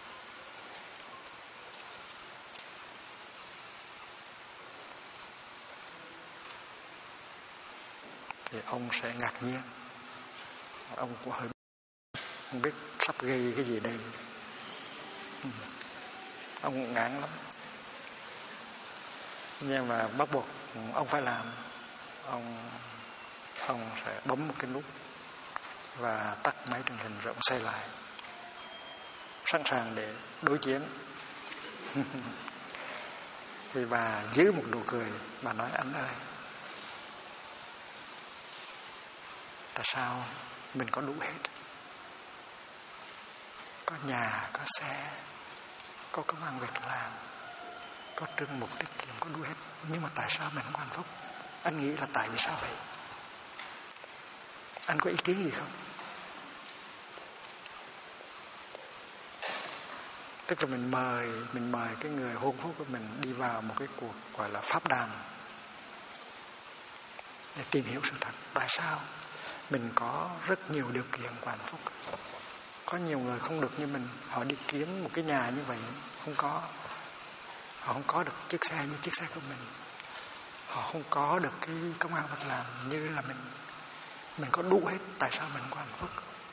Thì ông sẽ ngạc nhiên, ông cũng hơi không biết sắp gây cái gì đây. Ông ngán lắm, nhưng mà bắt buộc ông phải làm. Ông sẽ bấm một cái nút và tắt máy truyền hình rồi ông xoay lại, sẵn sàng để đối chiến. Thì bà giữ một nụ cười, bà nói: anh ơi, tại sao mình có đủ hết, có nhà, có xe, có công ăn việc làm, có trương mục tiết kiệm, có đủ hết, nhưng mà tại sao mình không hạnh phúc? Anh nghĩ là tại vì sao vậy? Anh có ý kiến gì không? Tức là mình mời cái người hôn phúc của mình đi vào một cái cuộc gọi là pháp đàm để tìm hiểu sự thật. Tại sao mình có rất nhiều điều kiện của hạnh phúc? Có nhiều người không được như mình, họ đi kiếm một cái nhà như vậy không có, họ không có được chiếc xe như chiếc xe của mình, họ không có được cái công ăn việc làm như là mình có đủ hết. Tại sao mình có hạnh phúc?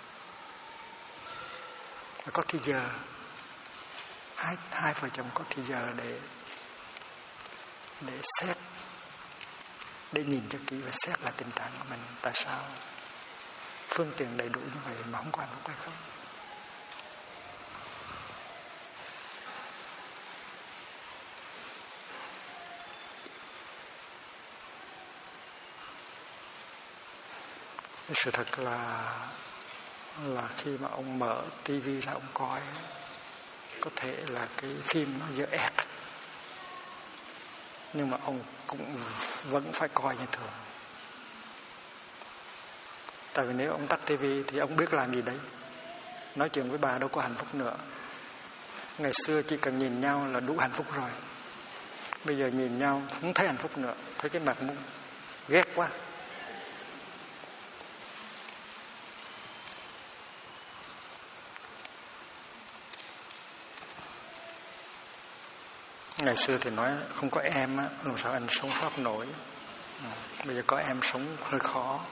Và có thì giờ hai vợ chồng có thì giờ để xét, để nhìn cho kỹ và xét lại tình trạng của mình. Tại sao phương tiện đầy đủ như vậy mà không có hạnh phúc hay không? Sự thật là khi mà ông mở tivi ra ông coi, có thể là cái phim nó dở ẹt, nhưng mà ông cũng vẫn phải coi như thường. Tại vì nếu ông tắt tivi thì ông biết làm gì đấy. Nói chuyện với bà đâu có hạnh phúc nữa. Ngày xưa chỉ cần nhìn nhau là đủ hạnh phúc rồi. Bây giờ nhìn nhau không thấy hạnh phúc nữa, thấy cái mặt mũi ghét quá. Ngày xưa thì nói không có em á, làm sao anh sống sót nổi. Bây giờ có em sống hơi khó.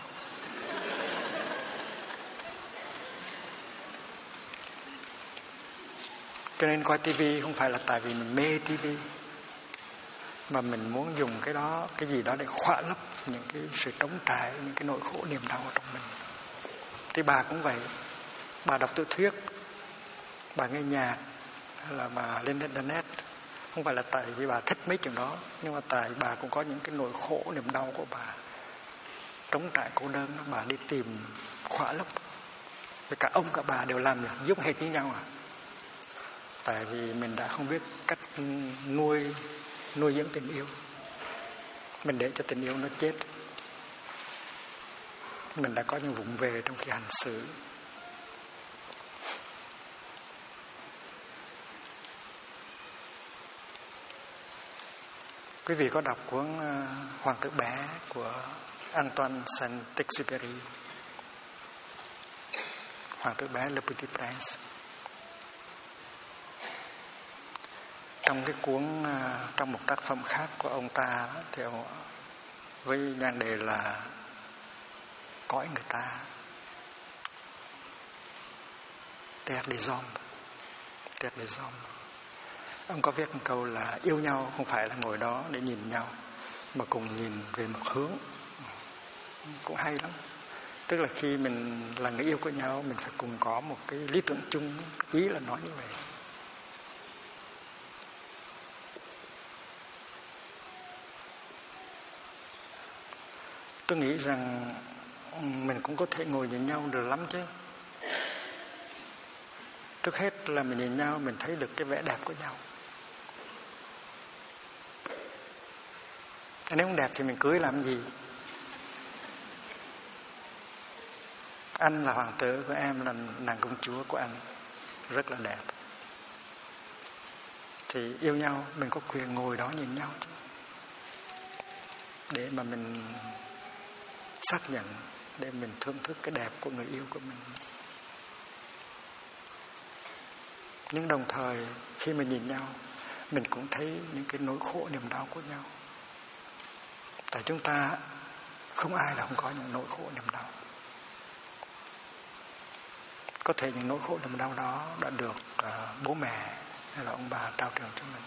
Cho nên coi tivi không phải là tại vì mình mê tivi, mà mình muốn dùng cái gì đó để khỏa lấp những cái sự trống trải, những cái nỗi khổ niềm đau ở trong mình. Thì bà cũng vậy. Bà đọc tiểu thuyết, bà nghe nhạc, hay là bà lên internet. Không phải là tại vì bà thích mấy chuyện đó, nhưng mà tại bà cũng có những cái nỗi khổ niềm đau của bà, trống trải cô đơn, bà đi tìm khỏa lấp. Và cả ông cả bà đều làm giống hệt như nhau à. Tại vì mình đã không biết cách nuôi dưỡng tình yêu. Mình để cho tình yêu nó chết. Mình đã có những vụng về trong khi hành xử. Quý vị có đọc cuốn Hoàng tử bé của Antoine Saint-Exupéry, Hoàng tử bé Le Petit Prince. Trong cái cuốn, trong một tác phẩm khác của ông ta thì ông với nhan đề là Cõi người ta, Terre des Hommes. Ông có viết một câu là yêu nhau không phải là ngồi đó để nhìn nhau, mà cùng nhìn về một hướng. Cũng hay lắm. Tức là khi mình là người yêu của nhau, mình phải cùng có một cái lý tưởng chung. Ý là nói như vậy. Tôi nghĩ rằng mình cũng có thể ngồi nhìn nhau được lắm chứ. Trước hết là mình nhìn nhau, mình thấy được cái vẻ đẹp của nhau. Nếu không đẹp thì mình cưới làm gì? Anh là hoàng tử của em, là nàng công chúa của anh, rất là đẹp. Thì yêu nhau, mình có quyền ngồi đó nhìn nhau chứ, để mà mình xác nhận, để mình thưởng thức cái đẹp của người yêu của mình. Nhưng đồng thời khi mình nhìn nhau, mình cũng thấy những cái nỗi khổ niềm đau của nhau. Tại chúng ta không ai là không có những nỗi khổ niềm đau. Có thể những nỗi khổ niềm đau đó đã được bố mẹ hay là ông bà trao truyền cho mình.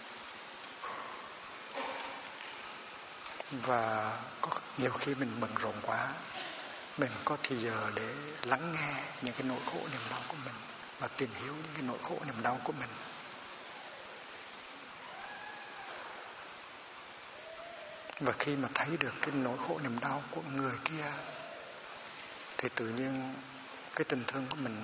Và có nhiều khi mình bận rộn quá, mình có thì giờ để lắng nghe những cái nỗi khổ niềm đau của mình và tìm hiểu những cái nỗi khổ niềm đau của mình. Và khi mà thấy được cái nỗi khổ niềm đau của người kia thì tự nhiên cái tình thương của mình,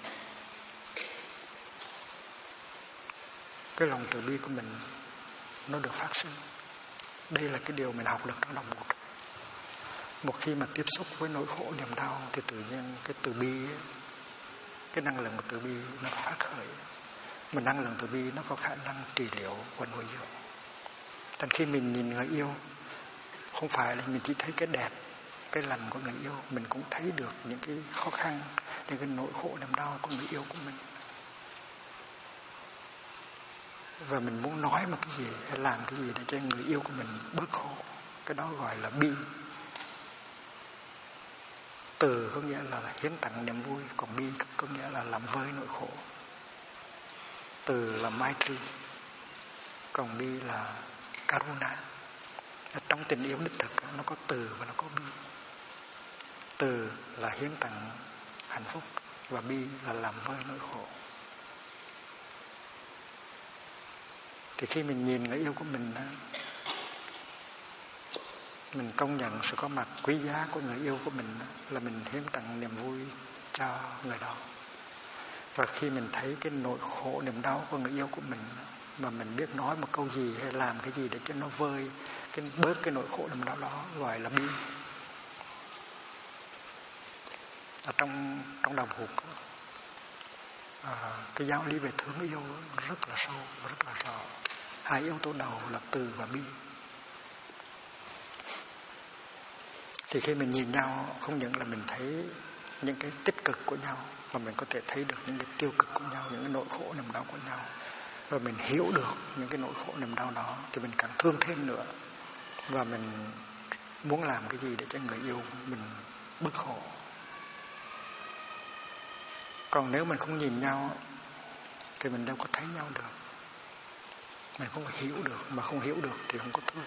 cái lòng từ bi của mình nó được phát sinh. Đây là cái điều mình học được trong đồng một. Một khi mà tiếp xúc với nỗi khổ niềm đau thì tự nhiên cái từ bi, cái năng lượng của từ bi nó phát khởi. mà năng lượng từ bi nó có khả năng trị liệu và nuôi dưỡng. Nên khi mình nhìn người yêu, không phải là mình chỉ thấy cái đẹp, cái lành của người yêu, mình cũng thấy được những cái khó khăn, những cái nỗi khổ niềm đau của người yêu của mình. Và mình muốn nói một cái gì hay làm cái gì để cho người yêu của mình bớt khổ. Cái đó gọi là bi. Từ có nghĩa là hiến tặng niềm vui, còn bi có nghĩa là làm vơi nỗi khổ. Từ là Maitri, còn bi là Karuna. Trong tình yêu đích thực nó có từ và nó có bi. Từ là hiến tặng hạnh phúc và bi là làm vơi nỗi khổ. Thì khi mình nhìn người yêu của mình, mình công nhận sự có mặt quý giá của người yêu của mình, là mình hiến tặng niềm vui cho người đó. Và khi mình thấy cái nỗi khổ niềm đau của người yêu của mình, mà mình biết nói một câu gì hay làm cái gì để cho nó vơi bớt cái nỗi khổ niềm đau đó, gọi là bi. Ở trong đạo Phật, cái giáo lý về thương yêu rất là sâu, rất là rõ. Hai yếu tố đầu là từ và bi. Thì khi mình nhìn nhau, không những là mình thấy những cái tích cực của nhau, mà mình có thể thấy được những cái tiêu cực của nhau, những cái nỗi khổ niềm đau của nhau. Và mình hiểu được những cái nỗi khổ niềm đau đó, thì mình càng thương thêm nữa. Và mình muốn làm cái gì để cho người yêu mình bớt khổ. Còn nếu mình không nhìn nhau thì mình đâu có thấy nhau được. Mình không có hiểu được, mà không hiểu được thì không có thương.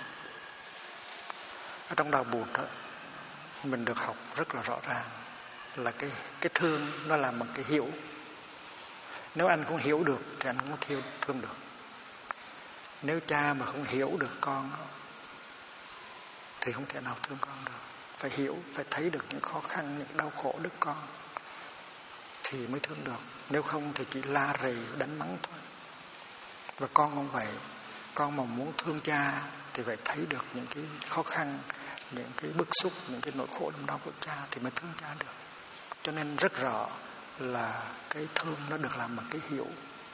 Ở trong đạo Bụt đó, mình được học rất là rõ ràng là cái thương nó làm bằng cái hiểu. Nếu anh không hiểu được thì anh không có thương được. Nếu cha mà không hiểu được con thì không thể nào thương con được. Phải hiểu, phải thấy được những khó khăn, những đau khổ đứa con thì mới thương được. Nếu không thì chỉ la rầy, đánh mắng thôi. Và con cũng vậy. Con mà muốn thương cha thì phải thấy được những cái khó khăn, những cái bức xúc, những cái nỗi khổ niềm đau của cha thì mới thương cha được. Cho nên rất rõ là cái thương nó được làm bằng cái hiểu.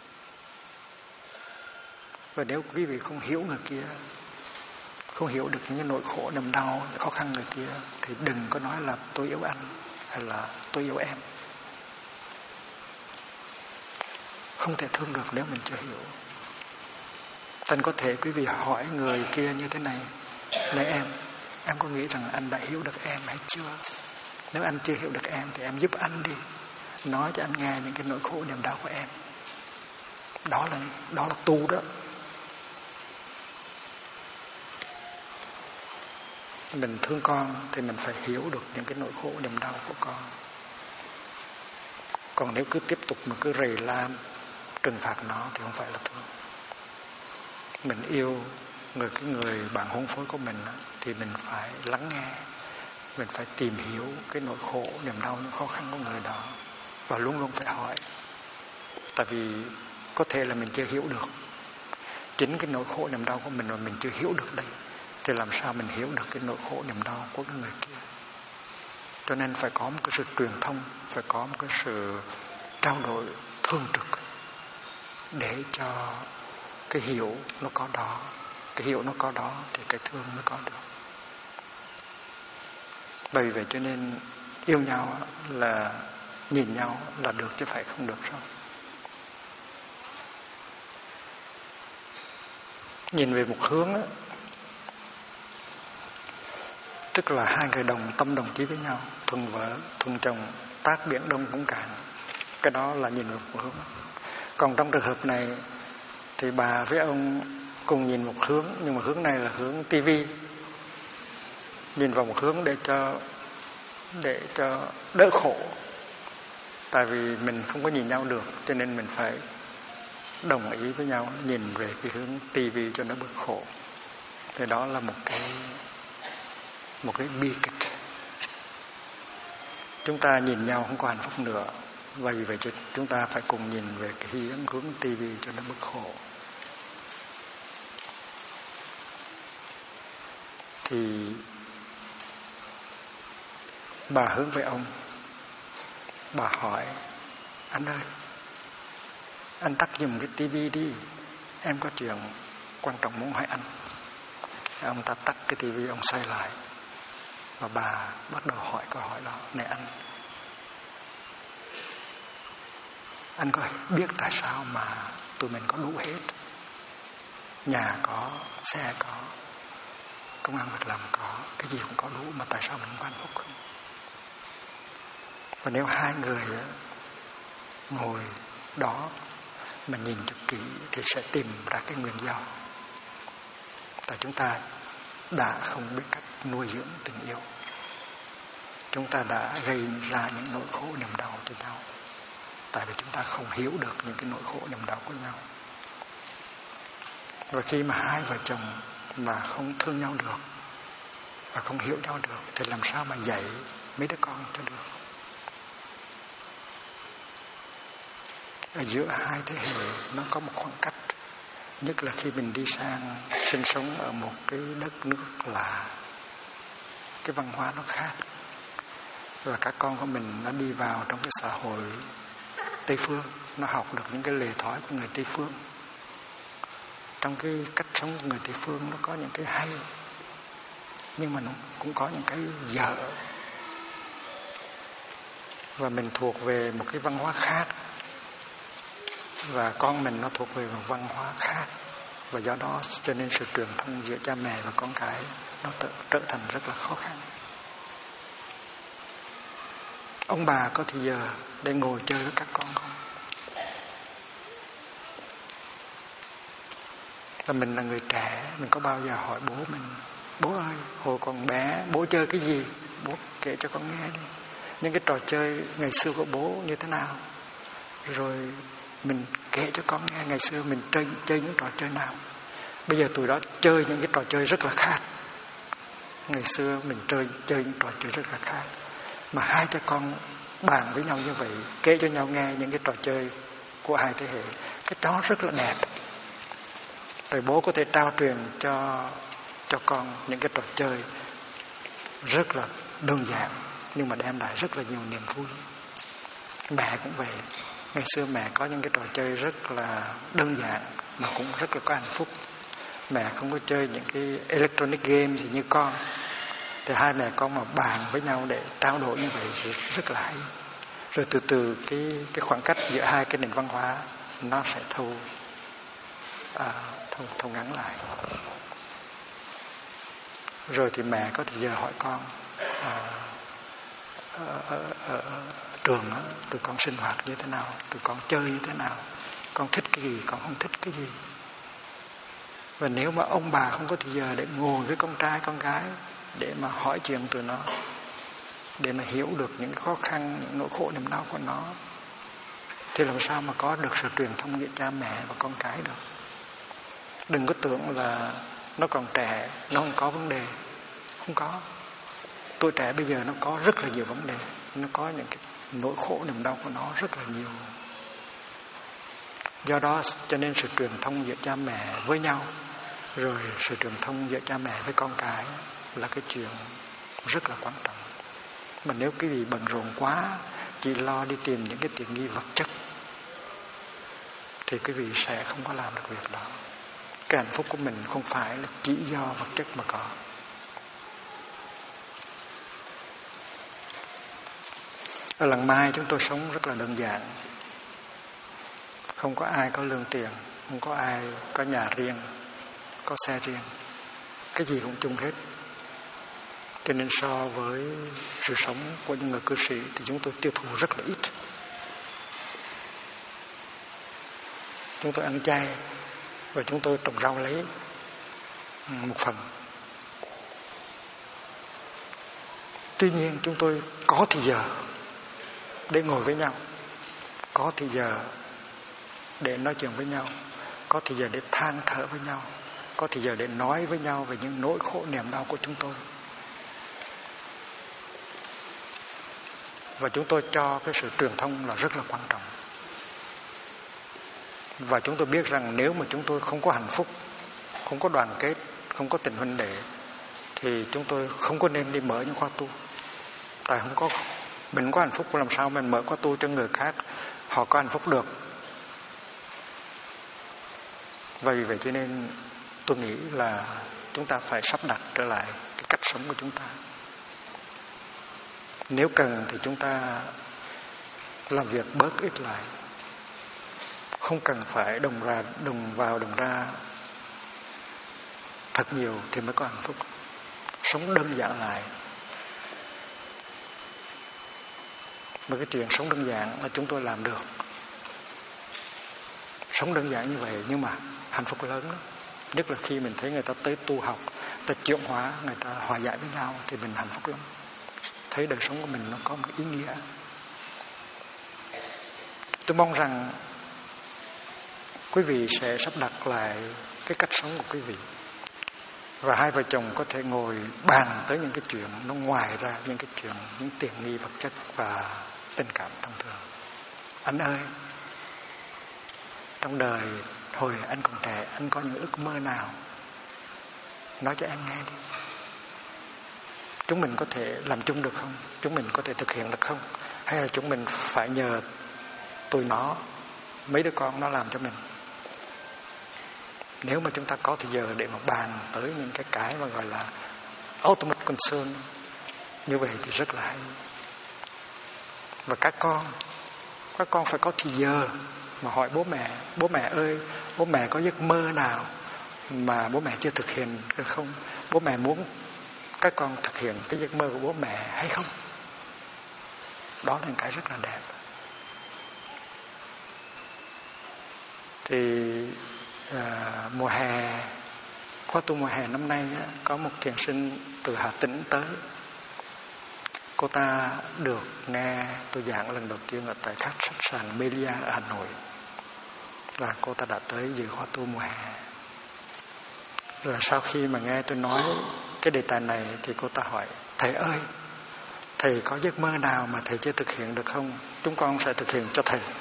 Và nếu quý vị không hiểu người kia, không hiểu được những nỗi khổ niềm đau, khó khăn người kia, thì đừng có nói là tôi yêu anh hay là tôi yêu em. Không thể thương được nếu mình chưa hiểu. Thành có thể quý vị hỏi người kia như thế này: này em có nghĩ rằng anh đã hiểu được em hay chưa? Nếu anh chưa hiểu được em thì em giúp anh đi, nói cho anh nghe những cái nỗi khổ niềm đau của em. Đó là tu đó. Mình thương con thì mình phải hiểu được những cái nỗi khổ niềm đau của con. Còn nếu cứ tiếp tục mà cứ rầy la trừng phạt nó thì không phải là thương. Mình yêu cái người bạn hôn phối của mình thì mình phải lắng nghe, mình phải tìm hiểu cái nỗi khổ niềm đau, những khó khăn của người đó, và luôn luôn phải hỏi. Tại vì có thể là mình chưa hiểu được chính cái nỗi khổ niềm đau của mình, mà mình chưa hiểu được đây, thì làm sao mình hiểu được cái nỗi khổ niềm đau của cái người kia. Cho nên phải có một cái sự truyền thông, phải có một cái sự trao đổi thường trực để cho cái hiểu nó có đó. Cái hiểu nó có đó thì cái thương mới có được. Bởi vậy cho nên yêu nhau là nhìn nhau là được chứ phải không được sao? Nhìn về một hướng á, tức là hai người đồng tâm đồng chí với nhau, thuần vợ thuần chồng, tác biển đông cũng cạn. Cái đó là nhìn về một hướng. Còn trong trường hợp này thì bà với ông cùng nhìn một hướng, nhưng mà hướng này là hướng tivi, nhìn vào một hướng để cho đỡ khổ. Tại vì mình không có nhìn nhau được, cho nên mình phải đồng ý với nhau nhìn về cái hướng tivi cho nó bớt khổ. Thì đó là một cái bi kịch. Chúng ta nhìn nhau không có hạnh phúc nữa, và vì vậy chúng ta phải cùng nhìn về cái hướng tivi cho nó bớt khổ. Thì bà hướng về ông, bà hỏi: anh ơi, Anh tắt giùm cái tivi đi, em có chuyện quan trọng muốn hỏi anh. Ông ta tắt cái tivi, ông xoay lại và bà bắt đầu hỏi câu hỏi đó. Này anh có biết tại sao mà tụi mình có đủ hết, nhà có, xe có, công ăn việc làm có, cái gì cũng có đủ, mà tại sao mình không hạnh phúc không? Và nếu hai người ngồi đó mà nhìn cho kỹ thì sẽ tìm ra cái nguyên do. Tại chúng ta đã không biết cách nuôi dưỡng tình yêu. Chúng ta đã gây ra những nỗi khổ niềm đau cho nhau. Tại vì chúng ta không hiểu được những cái nỗi khổ niềm đau của nhau. Và khi mà hai vợ chồng mà không thương nhau được và không hiểu nhau được thì làm sao mà dạy mấy đứa con cho được? Ở giữa hai thế hệ nó có một khoảng cách. Nhất là khi mình đi sang sinh sống ở một cái đất nước là cái văn hóa nó khác. Và các con của mình nó đi vào trong cái xã hội Tây Phương, nó học được những cái lề thói của người Tây Phương. Trong cái cách sống của người Tây Phương nó có những cái hay, nhưng mà nó cũng có những cái dở. Và mình thuộc về một cái văn hóa khác, và con mình nó thuộc về một văn hóa khác. Và do đó cho nên sự truyền thông giữa cha mẹ và con cái nó trở thành rất là khó khăn. Ông bà có thì giờ để ngồi chơi với các con không? Và mình là người trẻ, mình có bao giờ hỏi bố mình: bố ơi, hồi còn bé bố chơi cái gì? Bố kể cho con nghe đi. Những cái trò chơi ngày xưa của bố như thế nào? Rồi mình kể cho con nghe ngày xưa mình chơi những trò chơi nào. Bây giờ tụi đó chơi những cái trò chơi rất là khác. Ngày xưa mình chơi những trò chơi rất là khác. Mà hai cha con bàn với nhau như vậy, kể cho nhau nghe những cái trò chơi của hai thế hệ, cái đó rất là đẹp. Rồi bố có thể trao truyền cho con những cái trò chơi rất là đơn giản nhưng mà đem lại rất là nhiều niềm vui. Mẹ cũng vậy. Ngày xưa mẹ có những cái trò chơi rất là đơn giản mà cũng rất là có hạnh phúc. Mẹ không có chơi những cái electronic game gì như con. Thì hai mẹ con mà bàn với nhau để trao đổi như vậy rất là hay. Rồi từ từ cái khoảng cách giữa hai cái nền văn hóa nó sẽ thu ngắn lại. Rồi thì mẹ có thời giờ hỏi con ở trường đó, tụi con sinh hoạt như thế nào, tụi con chơi như thế nào, con thích cái gì, con không thích cái gì. Và nếu mà ông bà không có thời giờ để ngồi với con trai con gái để mà hỏi chuyện tụi nó, để mà hiểu được những khó khăn, những nỗi khổ niềm đau của nó, thì làm sao mà có được sự truyền thông giữa cha mẹ và con cái được. Đừng có tưởng là nó còn trẻ, nó không có vấn đề. Không có. Tuổi trẻ bây giờ nó có rất là nhiều vấn đề. Nó có những cái nỗi khổ niềm đau của nó rất là nhiều. Do đó cho nên sự truyền thông giữa cha mẹ với nhau, rồi sự truyền thông giữa cha mẹ với con cái là cái chuyện rất là quan trọng. Mà nếu quý vị bận rộn quá, chỉ lo đi tìm những cái tiện nghi vật chất, thì quý vị sẽ không có làm được việc đó. Cái hạnh phúc của mình không phải là chỉ do vật chất mà có. Ở Làng Mai chúng tôi sống rất là đơn giản. Không có ai có lương tiền, không có ai có nhà riêng, có xe riêng. Cái gì cũng chung hết. Cho nên so với sự sống của những người cư sĩ thì chúng tôi tiêu thụ rất là ít. Chúng tôi ăn chay và chúng tôi trồng rau lấy một phần. Tuy nhiên chúng tôi có thì giờ để ngồi với nhau, có thì giờ để nói chuyện với nhau, có thì giờ để than thở với nhau, có thì giờ để nói với nhau về những nỗi khổ niềm đau của chúng tôi. Và chúng tôi cho cái sự truyền thông là rất là quan trọng. Và chúng tôi biết rằng nếu mà chúng tôi không có hạnh phúc, không có đoàn kết, không có tình huynh đệ, thì chúng tôi không có nên đi mở những khóa tu. Tại mình có hạnh phúc, làm sao mình mở khóa tu cho người khác họ có hạnh phúc được. Và vì vậy cho nên tôi nghĩ là chúng ta phải sắp đặt trở lại cái cách sống của chúng ta. Nếu cần thì chúng ta làm việc bớt ít lại, không cần phải đồng vào đồng ra thật nhiều thì mới có hạnh phúc. Sống đơn giản lại. Mà cái chuyện sống đơn giản là chúng tôi làm được. Sống đơn giản như vậy nhưng mà hạnh phúc lớn lắm. Nhất là khi mình thấy người ta tới tu học, ta chuyển hóa, người ta hòa giải với nhau thì mình hạnh phúc lắm. Thấy đời sống của mình nó có một ý nghĩa. Tôi mong rằng quý vị sẽ sắp đặt lại cái cách sống của quý vị. Và hai vợ chồng có thể ngồi bàn tới những cái chuyện nó ngoài ra những cái chuyện, những tiện nghi vật chất và tình cảm thông thường. Anh ơi, trong đời hồi anh còn trẻ, anh có những ước mơ nào? Nói cho em nghe đi. Chúng mình có thể làm chung được không? Chúng mình có thể thực hiện được không? Hay là chúng mình phải nhờ tụi nó, mấy đứa con nó làm cho mình? Nếu mà chúng ta có thời giờ để mà bàn tới những cái mà gọi là ultimate concern như vậy thì rất là hay. Và các con phải có thời giờ mà hỏi bố mẹ ơi, bố mẹ có giấc mơ nào mà bố mẹ chưa thực hiện được không? Bố mẹ muốn các con thực hiện cái giấc mơ của bố mẹ hay không? Đó là một cái rất là đẹp. Thì mùa hè, khóa tu mùa hè năm nay có một thiền sinh từ Hà Tĩnh tới. Cô ta được nghe tôi giảng lần đầu tiên ở tại khách sạn Melia ở Hà Nội. Và cô ta đã tới dự khóa tu mùa hè. Rồi sau khi mà nghe tôi nói cái đề tài này thì cô ta hỏi: thầy ơi, thầy có giấc mơ nào mà thầy chưa thực hiện được không? Chúng con sẽ thực hiện cho thầy.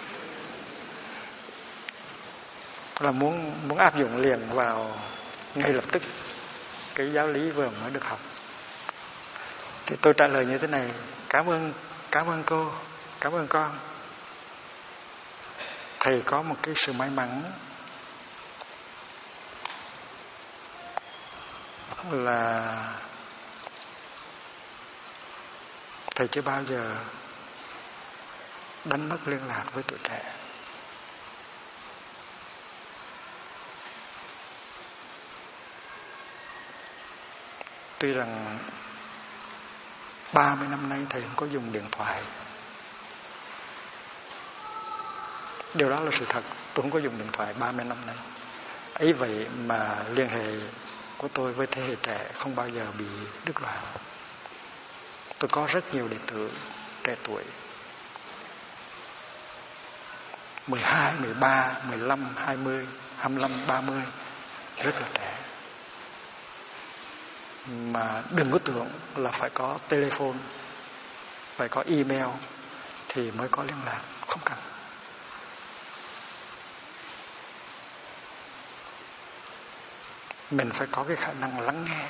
Là muốn áp dụng liền vào ngay lập tức cái giáo lý vừa mới được học. Thì tôi trả lời như thế này: cảm ơn cô, cảm ơn con. Thầy có một cái sự may mắn là thầy chưa bao giờ đánh mất liên lạc với tuổi trẻ. Tuy rằng 30 năm nay thầy không có dùng điện thoại. Điều đó là sự thật. Tôi không có dùng điện thoại 30 năm nay. Ấy vậy mà liên hệ của tôi với thế hệ trẻ không bao giờ bị đứt đoạn. Tôi có rất nhiều đệ tử trẻ tuổi 12, 13, 15, 20, 25, 30, rất là trẻ. Mà đừng có tưởng là phải có telephone, phải có email thì mới có liên lạc. Không cần. Mình phải có cái khả năng lắng nghe,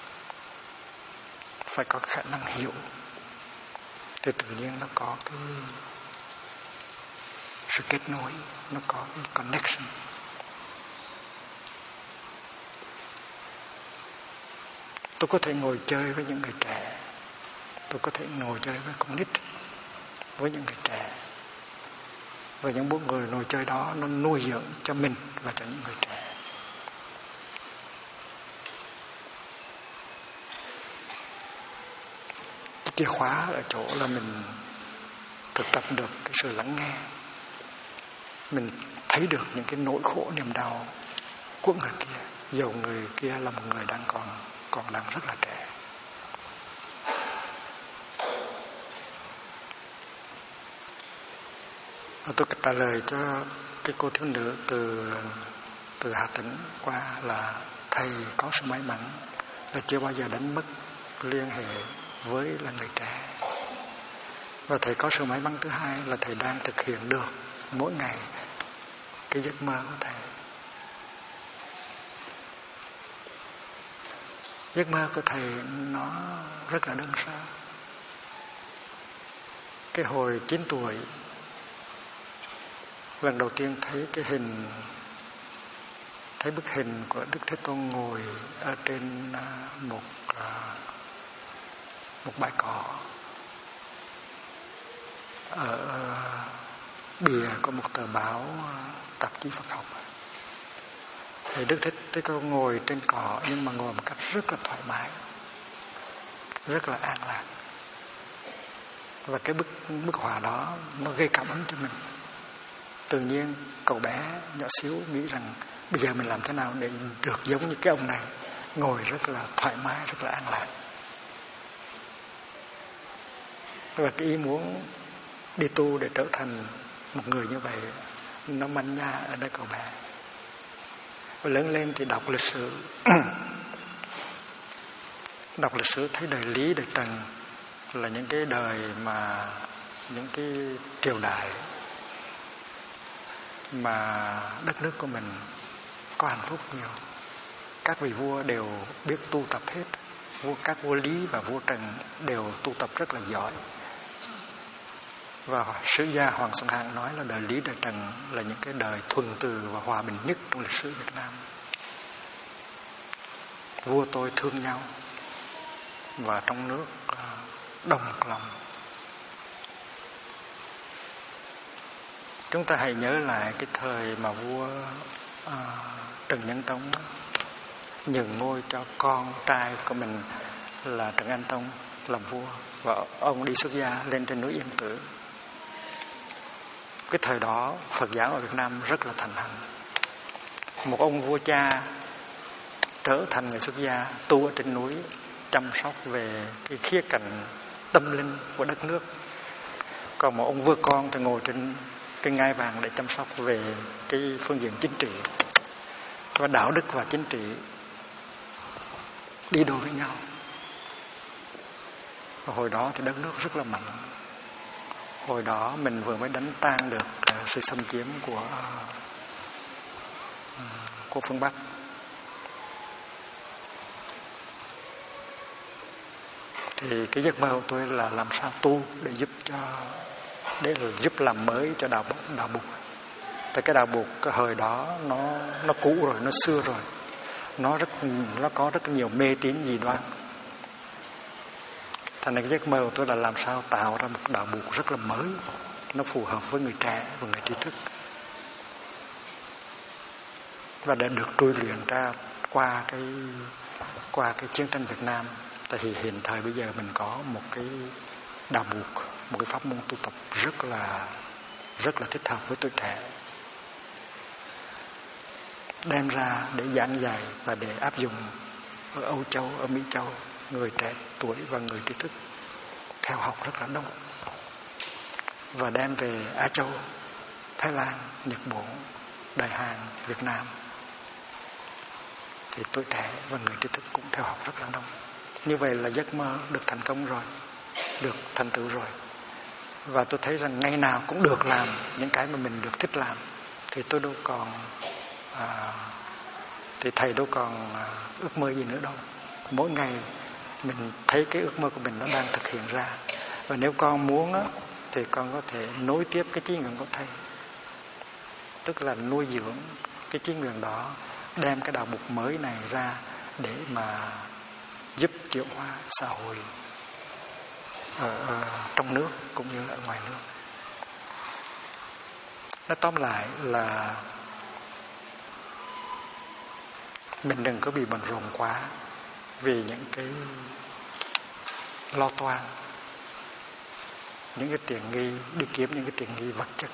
phải có khả năng hiểu, thì tự nhiên nó có cái sự kết nối, nó có cái connection. Tôi có thể ngồi chơi với những người trẻ, tôi có thể ngồi chơi với con nít, với những người trẻ. Và những bốn người ngồi chơi đó nó nuôi dưỡng cho mình và cho những người trẻ. Chìa khóa ở chỗ là mình thực tập được cái sự lắng nghe. Mình thấy được những cái nỗi khổ niềm đau của người kia, dầu người kia là một người đang còn đang rất là trẻ. Tôi trả lời cho cái cô thiếu nữ từ Hà Tĩnh qua là thầy có sự may mắn là chưa bao giờ đánh mất liên hệ với là người trẻ. Và thầy có sự may mắn thứ hai là thầy đang thực hiện được mỗi ngày cái giấc mơ của thầy. Giấc mơ của thầy nó rất là đơn sơ. Cái hồi 9 tuổi, lần đầu tiên thấy cái hình thấy bức hình của Đức Thế Tôn ngồi ở trên một bãi cỏ ở bìa có một tờ báo tạp chí Phật học. Thì Đức Thế Tôn ngồi trên cỏ nhưng mà ngồi một cách rất là thoải mái, rất là an lạc. Và cái bức họa đó nó gây cảm hứng cho mình. Tự nhiên cậu bé nhỏ xíu nghĩ rằng bây giờ mình làm thế nào để được giống như cái ông này, ngồi rất là thoải mái, rất là an lạc. Và cái ý muốn đi tu để trở thành một người như vậy nó manh nha ở đây cậu bé. Và lớn lên thì đọc lịch sử đọc lịch sử thấy đời Lý, đời Trần là những cái đời mà những cái triều đại mà đất nước của mình có hạnh phúc nhiều. Các vị vua đều biết tu tập hết. Các vua Lý và vua Trần đều tu tập rất là giỏi. Và sử gia Hoàng Xuân Hạng nói là đời Lý, đời Trần là những cái đời thuần từ và hòa bình nhất trong lịch sử Việt Nam. Vua tôi thương nhau và trong nước đồng một lòng. Chúng ta hãy nhớ lại cái thời mà vua Trần Nhân Tông nhường ngôi cho con trai của mình là Trần Anh Tông làm vua, và ông đi xuất gia lên trên núi Yên Tử. Cái thời đó Phật giáo ở Việt Nam rất là thịnh hành. Một ông vua cha trở thành người xuất gia, tu ở trên núi, chăm sóc về cái khía cạnh tâm linh của đất nước. Còn một ông vua con thì ngồi trên cái ngai vàng để chăm sóc về cái phương diện chính trị. Và đạo đức và chính trị đi đôi với nhau. Và hồi đó thì đất nước rất là mạnh. Hồi đó mình vừa mới đánh tan được sự xâm chiếm của phương Bắc. Thì cái giấc mơ của tôi là làm sao tu để giúp làm mới cho đạo Bụt. Tại cái đạo Bụt cái thời đó nó cũ rồi, nó xưa rồi, nó có rất nhiều mê tín dị đoan. Thành ra cái giấc mơ của tôi là làm sao tạo ra một đạo Bụt rất là mới, nó phù hợp với người trẻ và người trí thức, và để được trui luyện ra qua cái chiến tranh Việt Nam. Tại vì hiện thời bây giờ mình có một cái đạo Bụt, một cái pháp môn tu tập rất là thích hợp với tuổi trẻ, đem ra để giảng dạy và để áp dụng ở Âu Châu, ở Mỹ Châu. Người trẻ tuổi và người trí thức theo học rất là đông, và đem về Á Châu, Thái Lan, Nhật Bản, Đại Hàn, Việt Nam thì tuổi trẻ và người trí thức cũng theo học rất là đông. Như vậy là giấc mơ được thành công rồi, được thành tựu rồi. Và tôi thấy rằng ngày nào cũng được làm những cái mà mình được thích làm, thì tôi đâu còn thì thầy đâu còn ước mơ gì nữa đâu. Mỗi ngày mình thấy cái ước mơ của mình nó đang thực hiện ra. Và nếu con muốn á, thì con có thể nối tiếp cái chí nguyện của thầy, tức là nuôi dưỡng cái chí nguyện đó, đem cái đạo Bụt mới này ra để mà giúp chuyển hóa xã hội ở trong nước cũng như ở ngoài nước. Nói tóm lại là mình đừng có bị bận rộn quá vì những cái lo toan, những cái tiện nghi, đi kiếm những cái tiện nghi vật chất.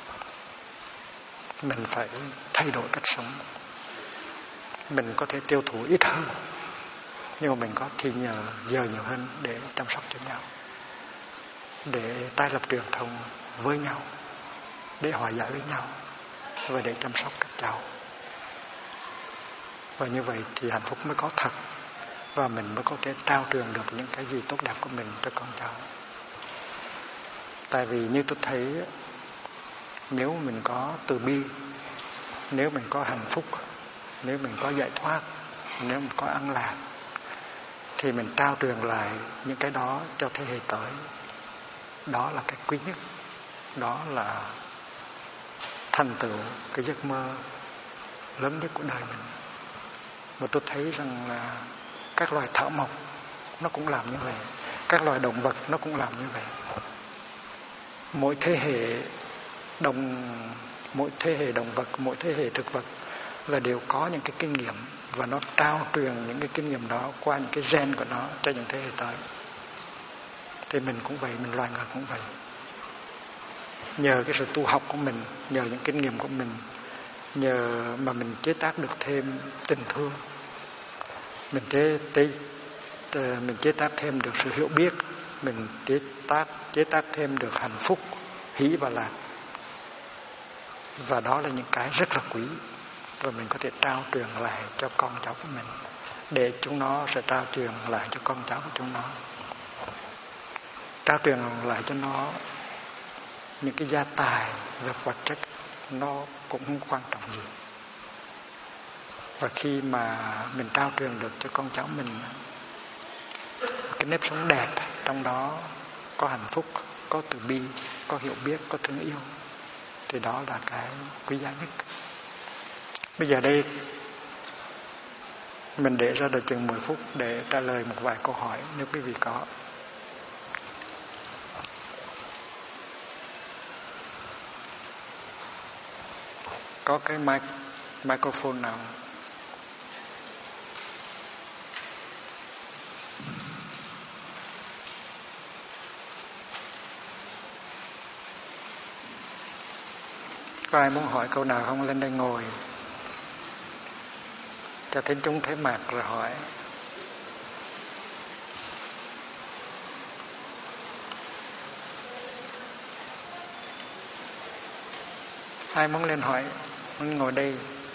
Mình phải thay đổi cách sống. Mình có thể tiêu thụ ít hơn, nhưng mà mình có thì giờ nhiều hơn để chăm sóc cho nhau, để tái lập truyền thông với nhau, để hòa giải với nhau, và để chăm sóc các cháu. Và như vậy thì hạnh phúc mới có thật, và mình mới có thể trao truyền được những cái gì tốt đẹp của mình cho con cháu. Tại vì như tôi thấy, nếu mình có từ bi, nếu mình có hạnh phúc, nếu mình có giải thoát, nếu mình có an lạc, thì mình trao truyền lại những cái đó cho thế hệ tới. Đó là cái quý nhất. Đó là thành tựu cái giấc mơ lớn nhất của đời mình. Và tôi thấy rằng là các loài thảo mộc nó cũng làm như vậy, các loài động vật nó cũng làm như vậy. Mỗi thế hệ động vật, mỗi thế hệ thực vật là đều có những cái kinh nghiệm, và nó trao truyền những cái kinh nghiệm đó qua những cái gen của nó cho những thế hệ tới. Thì mình cũng vậy, mình loài người cũng vậy. Nhờ cái sự tu học của mình, nhờ những kinh nghiệm của mình, nhờ mà mình chế tác được thêm tình thương, mình chế tác thêm được sự hiểu biết, mình chế tác thêm được hạnh phúc, hỷ và lạc. Và đó là những cái rất là quý, và mình có thể trao truyền lại cho con cháu của mình, để chúng nó sẽ trao truyền lại cho con cháu của chúng nó, trao truyền lại cho nó những cái gia tài về vật chất, nó cũng không quan trọng gì. Và khi mà mình trao truyền được cho con cháu mình cái nếp sống đẹp, trong đó có hạnh phúc, có từ bi, có hiểu biết, có thương yêu, thì đó là cái quý giá nhất. Bây giờ đây mình để ra được chừng 10 phút để trả lời một vài câu hỏi nếu quý vị có. Có cái microphone nào? Có ai muốn hỏi câu nào không? Lên đây ngồi cho thấy chúng thấy mặt rồi hỏi. Ai muốn lên hỏi? Muốn ngồi đây.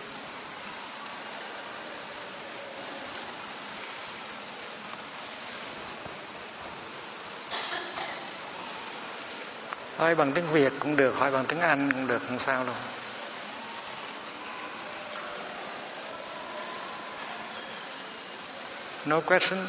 Hỏi bằng tiếng Việt cũng được, hỏi bằng tiếng Anh cũng được, không sao đâu. No question.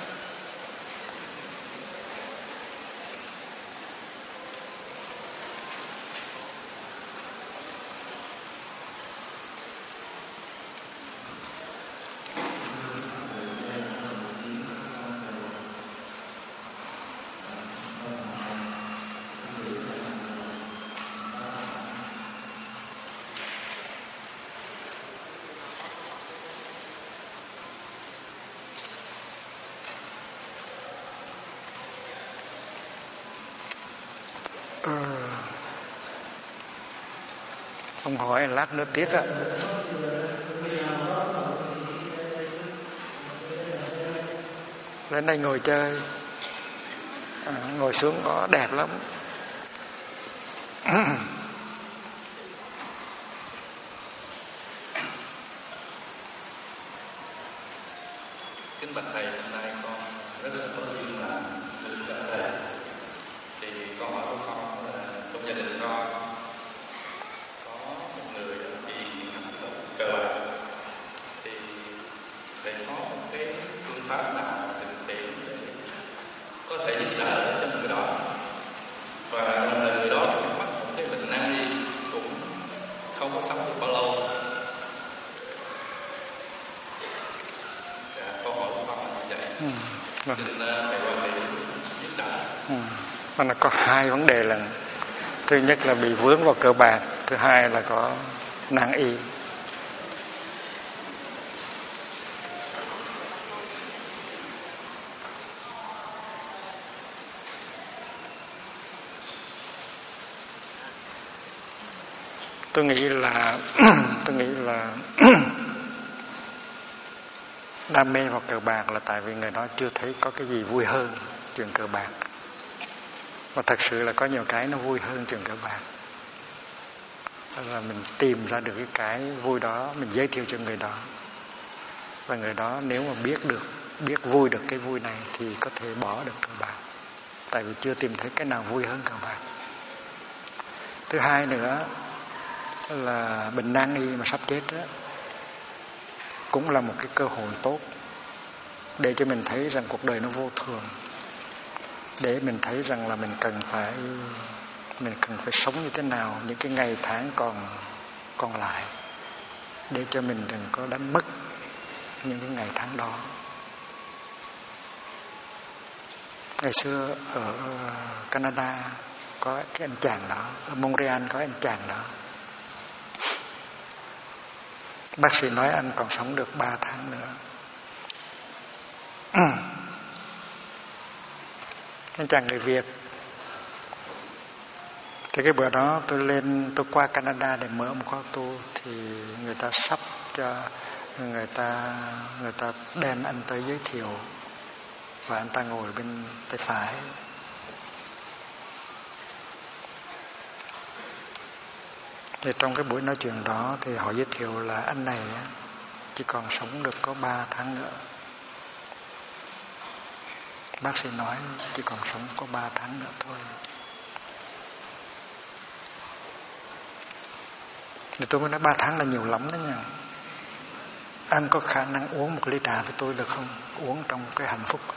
Ông hỏi lát nữa tiếp á. Lên đây ngồi chơi. Ngồi xuống có đẹp lắm. Kính bạch thầy, hôm nay con rất là có duyên là được gặp thầy. Thì câu hỏi của con là trong gia đình con có một người bị cờ bạc, thì thầy có một cái phương pháp nào thực tiễn để có thể giúp đỡ cho người đó, và đồng thời người đó cũng mắc một cái bệnh nan y cũng không có sống được bao lâu. Câu hỏi của con là như vậy. Xin thầy quan hệ giúp đỡ. Nó có hai vấn đề là: thứ nhất là bị vướng vào cờ bạc, thứ hai là có nan y. Tôi nghĩ là đam mê vào cờ bạc là tại vì người đó chưa thấy có cái gì vui hơn chuyện cờ bạc. Và thật sự là có nhiều cái nó vui hơn chuyện cờ bạc. Tức là mình tìm ra được cái vui đó, mình giới thiệu cho người đó. Và người đó nếu mà biết vui được cái vui này thì có thể bỏ được cờ bạc. Tại vì chưa tìm thấy cái nào vui hơn cờ bạc. Thứ hai nữa là bệnh nan y mà sắp chết đó, cũng là một cái cơ hội tốt để cho mình thấy rằng cuộc đời nó vô thường, để mình thấy rằng là mình cần phải sống như thế nào những cái ngày tháng còn lại. để cho mình đừng có đánh mất những cái ngày tháng đó. Ngày xưa ở Canada có cái anh chàng đó, ở Montreal có anh chàng đó. Bác sĩ nói anh còn sống được 3 tháng nữa. Anh chàng người Việt. Thì cái bữa đó tôi qua Canada để mở một khóa tu, thì người ta sắp cho người ta đem anh tới giới thiệu, và anh ta ngồi bên tay phải. Thì trong cái buổi nói chuyện đó thì họ giới thiệu là anh này chỉ còn sống được có 3 tháng nữa. Bác sĩ nói chỉ còn sống có 3 tháng nữa thôi. Thì tôi mới nói 3 tháng là nhiều lắm đó nha. Anh có khả năng uống một ly trà với tôi được không? Uống trong cái hạnh phúc.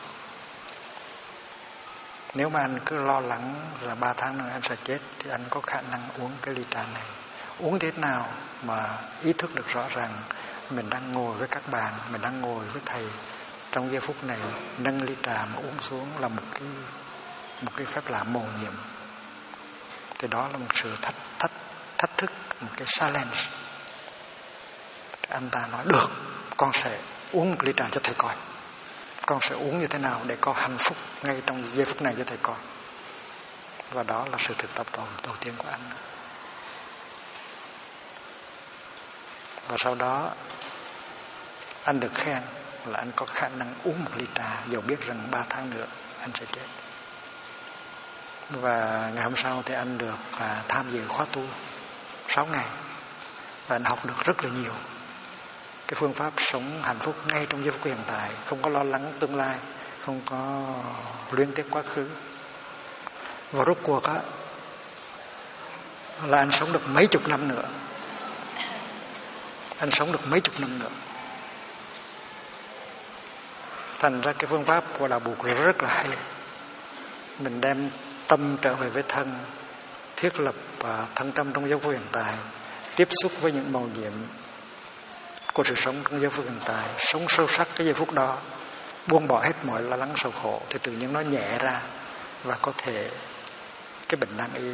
Nếu mà anh cứ lo lắng là 3 tháng nữa anh sẽ chết, thì anh có khả năng uống cái ly trà này. Uống thế nào mà ý thức được rõ ràng mình đang ngồi với các bạn, mình đang ngồi với thầy. Trong giây phút này nâng ly trà mà uống xuống là một cái phép lạ mầu nhiệm. Thì đó là một sự thách thức, một cái challenge. Anh ta nói được, con sẽ uống một ly trà cho thầy coi. Con sẽ uống như thế nào để có hạnh phúc ngay trong giây phút này cho thầy coi. Và đó là sự thực tập đầu tiên của anh. Và sau đó anh được khen là anh có khả năng uống một ly trà, dầu biết rằng 3 tháng nữa anh sẽ chết. Và ngày hôm sau thì anh được tham dự khóa tu 6 ngày. Và anh học được rất là nhiều cái phương pháp sống hạnh phúc ngay trong giây phút hiện tại, không có lo lắng tương lai, không có luyến tiếc quá khứ. Và rốt cuộc là anh sống được mấy chục năm nữa. Anh sống được mấy chục năm nữa. Thành ra cái phương pháp của Đạo Buộc rất là hay. Mình đem tâm trở về với thân, thiết lập thân tâm trong giây phút hiện tại, tiếp xúc với những màu nhiệm của sự sống trong giây phút hiện tại, sống sâu sắc cái giây phút đó, buông bỏ hết mọi lo lắng sầu khổ, thì tự nhiên nó nhẹ ra, và có thể cái bệnh nan y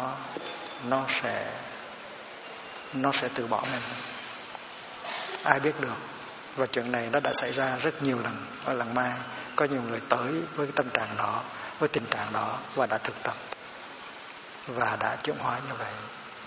nó sẽ từ bỏ mình. Ai biết được. Và chuyện này nó đã xảy ra rất nhiều lần. Ở Làng Mai có nhiều người tới với cái tâm trạng đó, với tình trạng đó, và đã thực tập và đã chuyển hóa như vậy.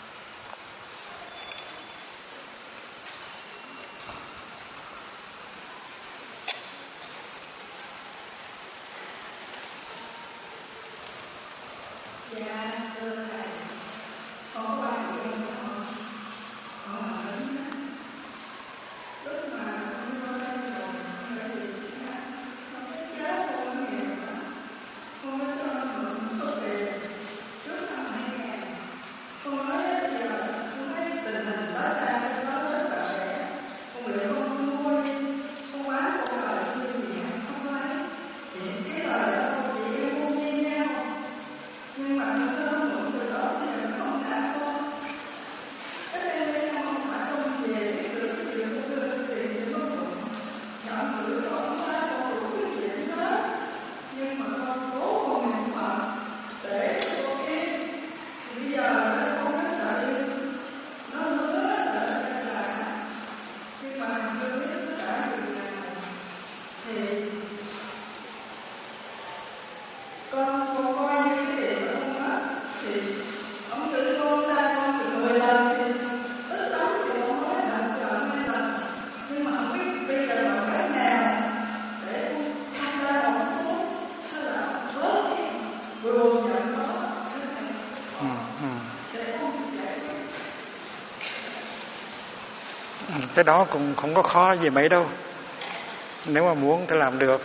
Cái đó cũng không có khó gì mấy đâu. Nếu mà muốn thì làm được.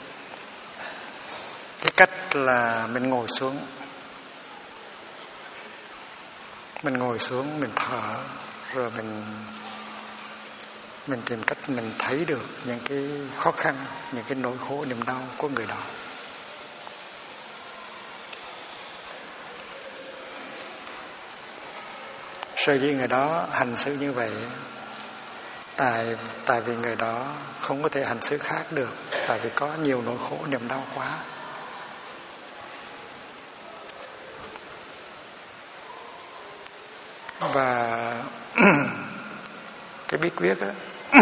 Cái cách là mình ngồi xuống, mình thở, rồi mình tìm cách mình thấy được những cái khó khăn, những cái nỗi khổ, niềm đau của người đó. Sở dĩ người đó hành xử như vậy Tại vì người đó không có thể hành xử khác được, tại vì có nhiều nỗi khổ niềm đau quá. Và cái bí quyết đó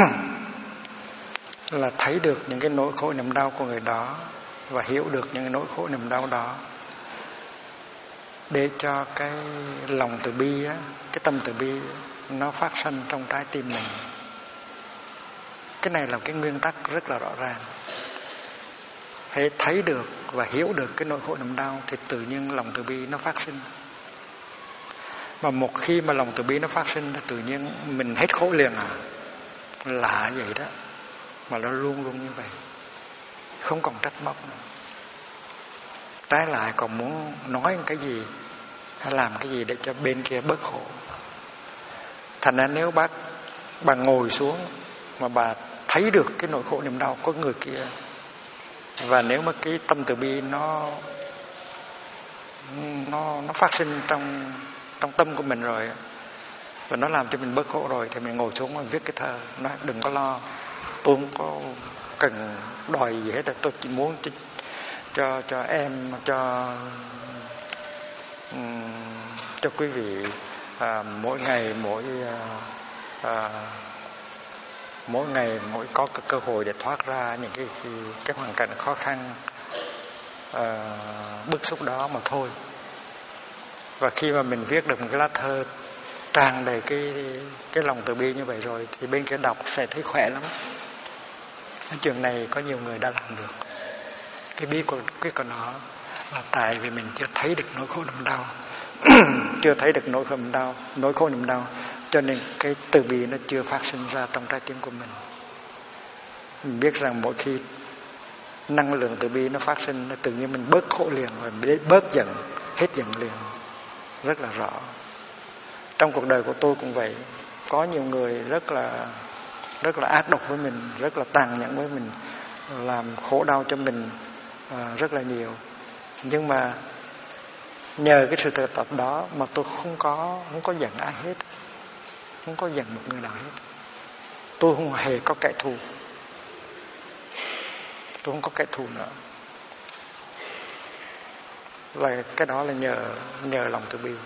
là thấy được những cái nỗi khổ niềm đau của người đó và hiểu được những cái nỗi khổ niềm đau đó, để cho cái lòng từ bi á, cái tâm từ bi nó phát sinh trong trái tim mình. Cái này là cái nguyên tắc rất là rõ ràng. Hãy thấy được và hiểu được cái nỗi khổ niềm đau thì tự nhiên lòng từ bi nó phát sinh. Mà một khi mà lòng từ bi nó phát sinh, tự nhiên mình hết khổ liền à. Lạ vậy đó. Mà nó luôn luôn như vậy, không còn trách móc nữa. Trái lại còn muốn nói cái gì hay làm cái gì để cho bên kia bớt khổ. Thành ra nếu bà ngồi xuống mà bà thấy được cái nỗi khổ niềm đau của người kia, và nếu mà cái tâm từ bi nó phát sinh trong tâm của mình rồi, và nó làm cho mình bớt khổ rồi, thì mình ngồi xuống và viết cái thơ, nói đừng có lo, tôi không có cần đòi gì hết, tôi chỉ muốn cho em, cho quý vị mỗi ngày mỗi có cơ hội để thoát ra những cái hoàn cảnh khó khăn, bức xúc đó mà thôi. Và khi mà mình viết được một cái lá thơ tràn đầy cái lòng từ bi như vậy rồi, thì bên kia đọc sẽ thấy khỏe lắm. Ở trường này có nhiều người đã làm được. Cái bí quyết của nó là tại vì mình chưa thấy được nỗi khổ niềm đau, chưa thấy được nỗi khổ niềm đau, cho nên cái từ bi nó chưa phát sinh ra trong trái tim của mình. Mình biết rằng mỗi khi năng lượng từ bi nó phát sinh, nó tự nhiên mình bớt khổ liền, và bớt giận, hết giận liền, rất là rõ. Trong cuộc đời của tôi cũng vậy, có nhiều người rất là ác độc với mình, rất là tàn nhẫn với mình, làm khổ đau cho mình rất là nhiều. Nhưng mà nhờ cái sự thực tập đó mà tôi không có giận ai hết, không có giận một người nào hết. Tôi không hề có kẻ thù, tôi không có kẻ thù nữa. Và cái đó là nhờ lòng từ bi.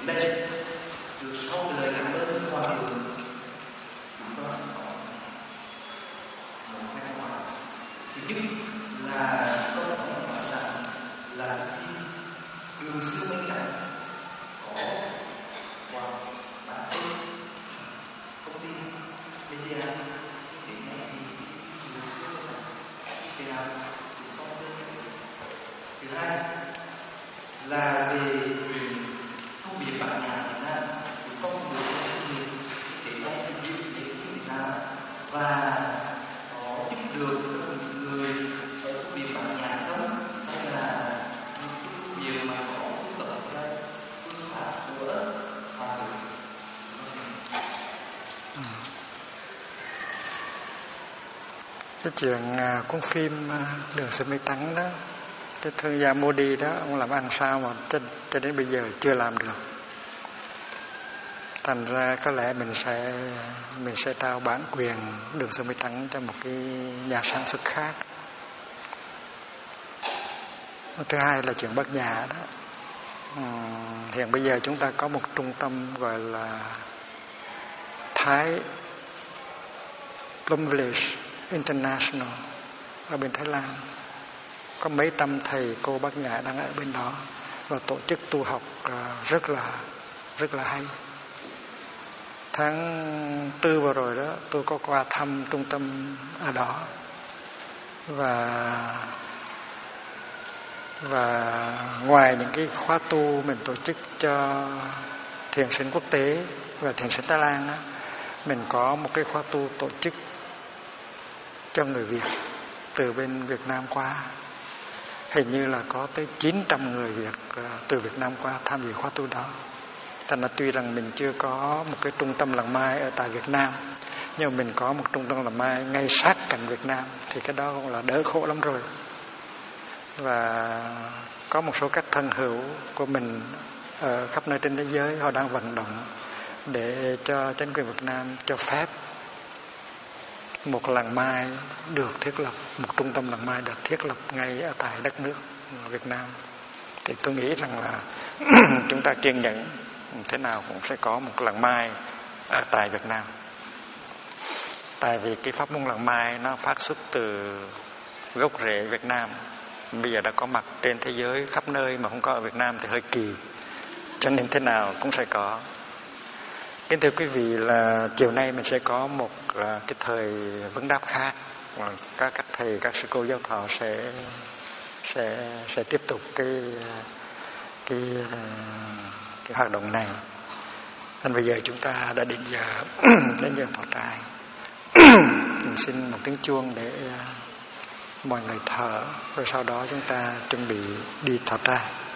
lên từ sau cái lời cảm ơn qua đường chúng ta sẽ có một cái câu hỏi. Thứ nhất là câu hỏi nói rằng là khi đường xưa bên cạnh có qua bản tin thông tin media thì nghe thì đường xưa bên cạnh thì nào thì không lên. Thứ hai là về chuyện thu biệt bản nhạc Việt Nam thì không được thu biệt để đây là điều để Việt Nam và có giúp được người ở thu biệt bản nhạc không, hay là những thu biệt mà có phương tập ở đây phương pháp của hòa bình. Cái chuyện cuốn phim Đường Sơ Mi Trắng đó, cái thương gia Modi đó, ông làm ăn sao mà cho đến bây giờ chưa làm được. Thành ra có lẽ mình sẽ trao bản quyền Đường Sơ Mi Trắng cho một cái nhà sản xuất khác. Thứ hai là chuyện Bát Nhã đó. Hiện bây giờ chúng ta có một trung tâm gọi là Thái Plum Village International ở bên Thái Lan. Có mấy trăm thầy cô Bát Nhã đang ở bên đó và tổ chức tu học rất là hay. Tháng 4 vừa rồi đó, tôi có qua thăm trung tâm ở đó và ngoài những cái khóa tu mình tổ chức cho thiền sinh quốc tế và thiền sinh Thái Lan đó, mình có một cái khóa tu tổ chức cho người Việt từ bên Việt Nam qua. Hình như là có tới 900 người Việt từ Việt Nam qua tham dự khóa tu đó. Thành ra tuy rằng mình chưa có một cái trung tâm làng mai ở tại Việt Nam, nhưng mà mình có một trung tâm làng mai ngay sát cạnh Việt Nam, thì cái đó cũng là đỡ khổ lắm rồi. Và có một số các thân hữu của mình ở khắp nơi trên thế giới, họ đang vận động để cho chính quyền Việt Nam cho phép một làng mai được thiết lập, một trung tâm làng mai được thiết lập ngay ở tại đất nước Việt Nam. Thì tôi nghĩ rằng là chúng ta kiên nhẫn thế nào cũng sẽ có một làng mai ở tại Việt Nam. Tại vì cái pháp môn làng mai nó phát xuất từ gốc rễ Việt Nam, bây giờ đã có mặt trên thế giới khắp nơi mà không có ở Việt Nam thì hơi kỳ, cho nên thế nào cũng sẽ có. Kính thưa quý vị, là chiều nay mình sẽ có một cái thời vấn đáp khác, các thầy, các sư cô giáo thọ sẽ tiếp tục cái hoạt động này. Nên bây giờ chúng ta đã đến giờ thọ trai. Mình xin một tiếng chuông để mọi người thở, rồi sau đó chúng ta chuẩn bị đi thọ trai.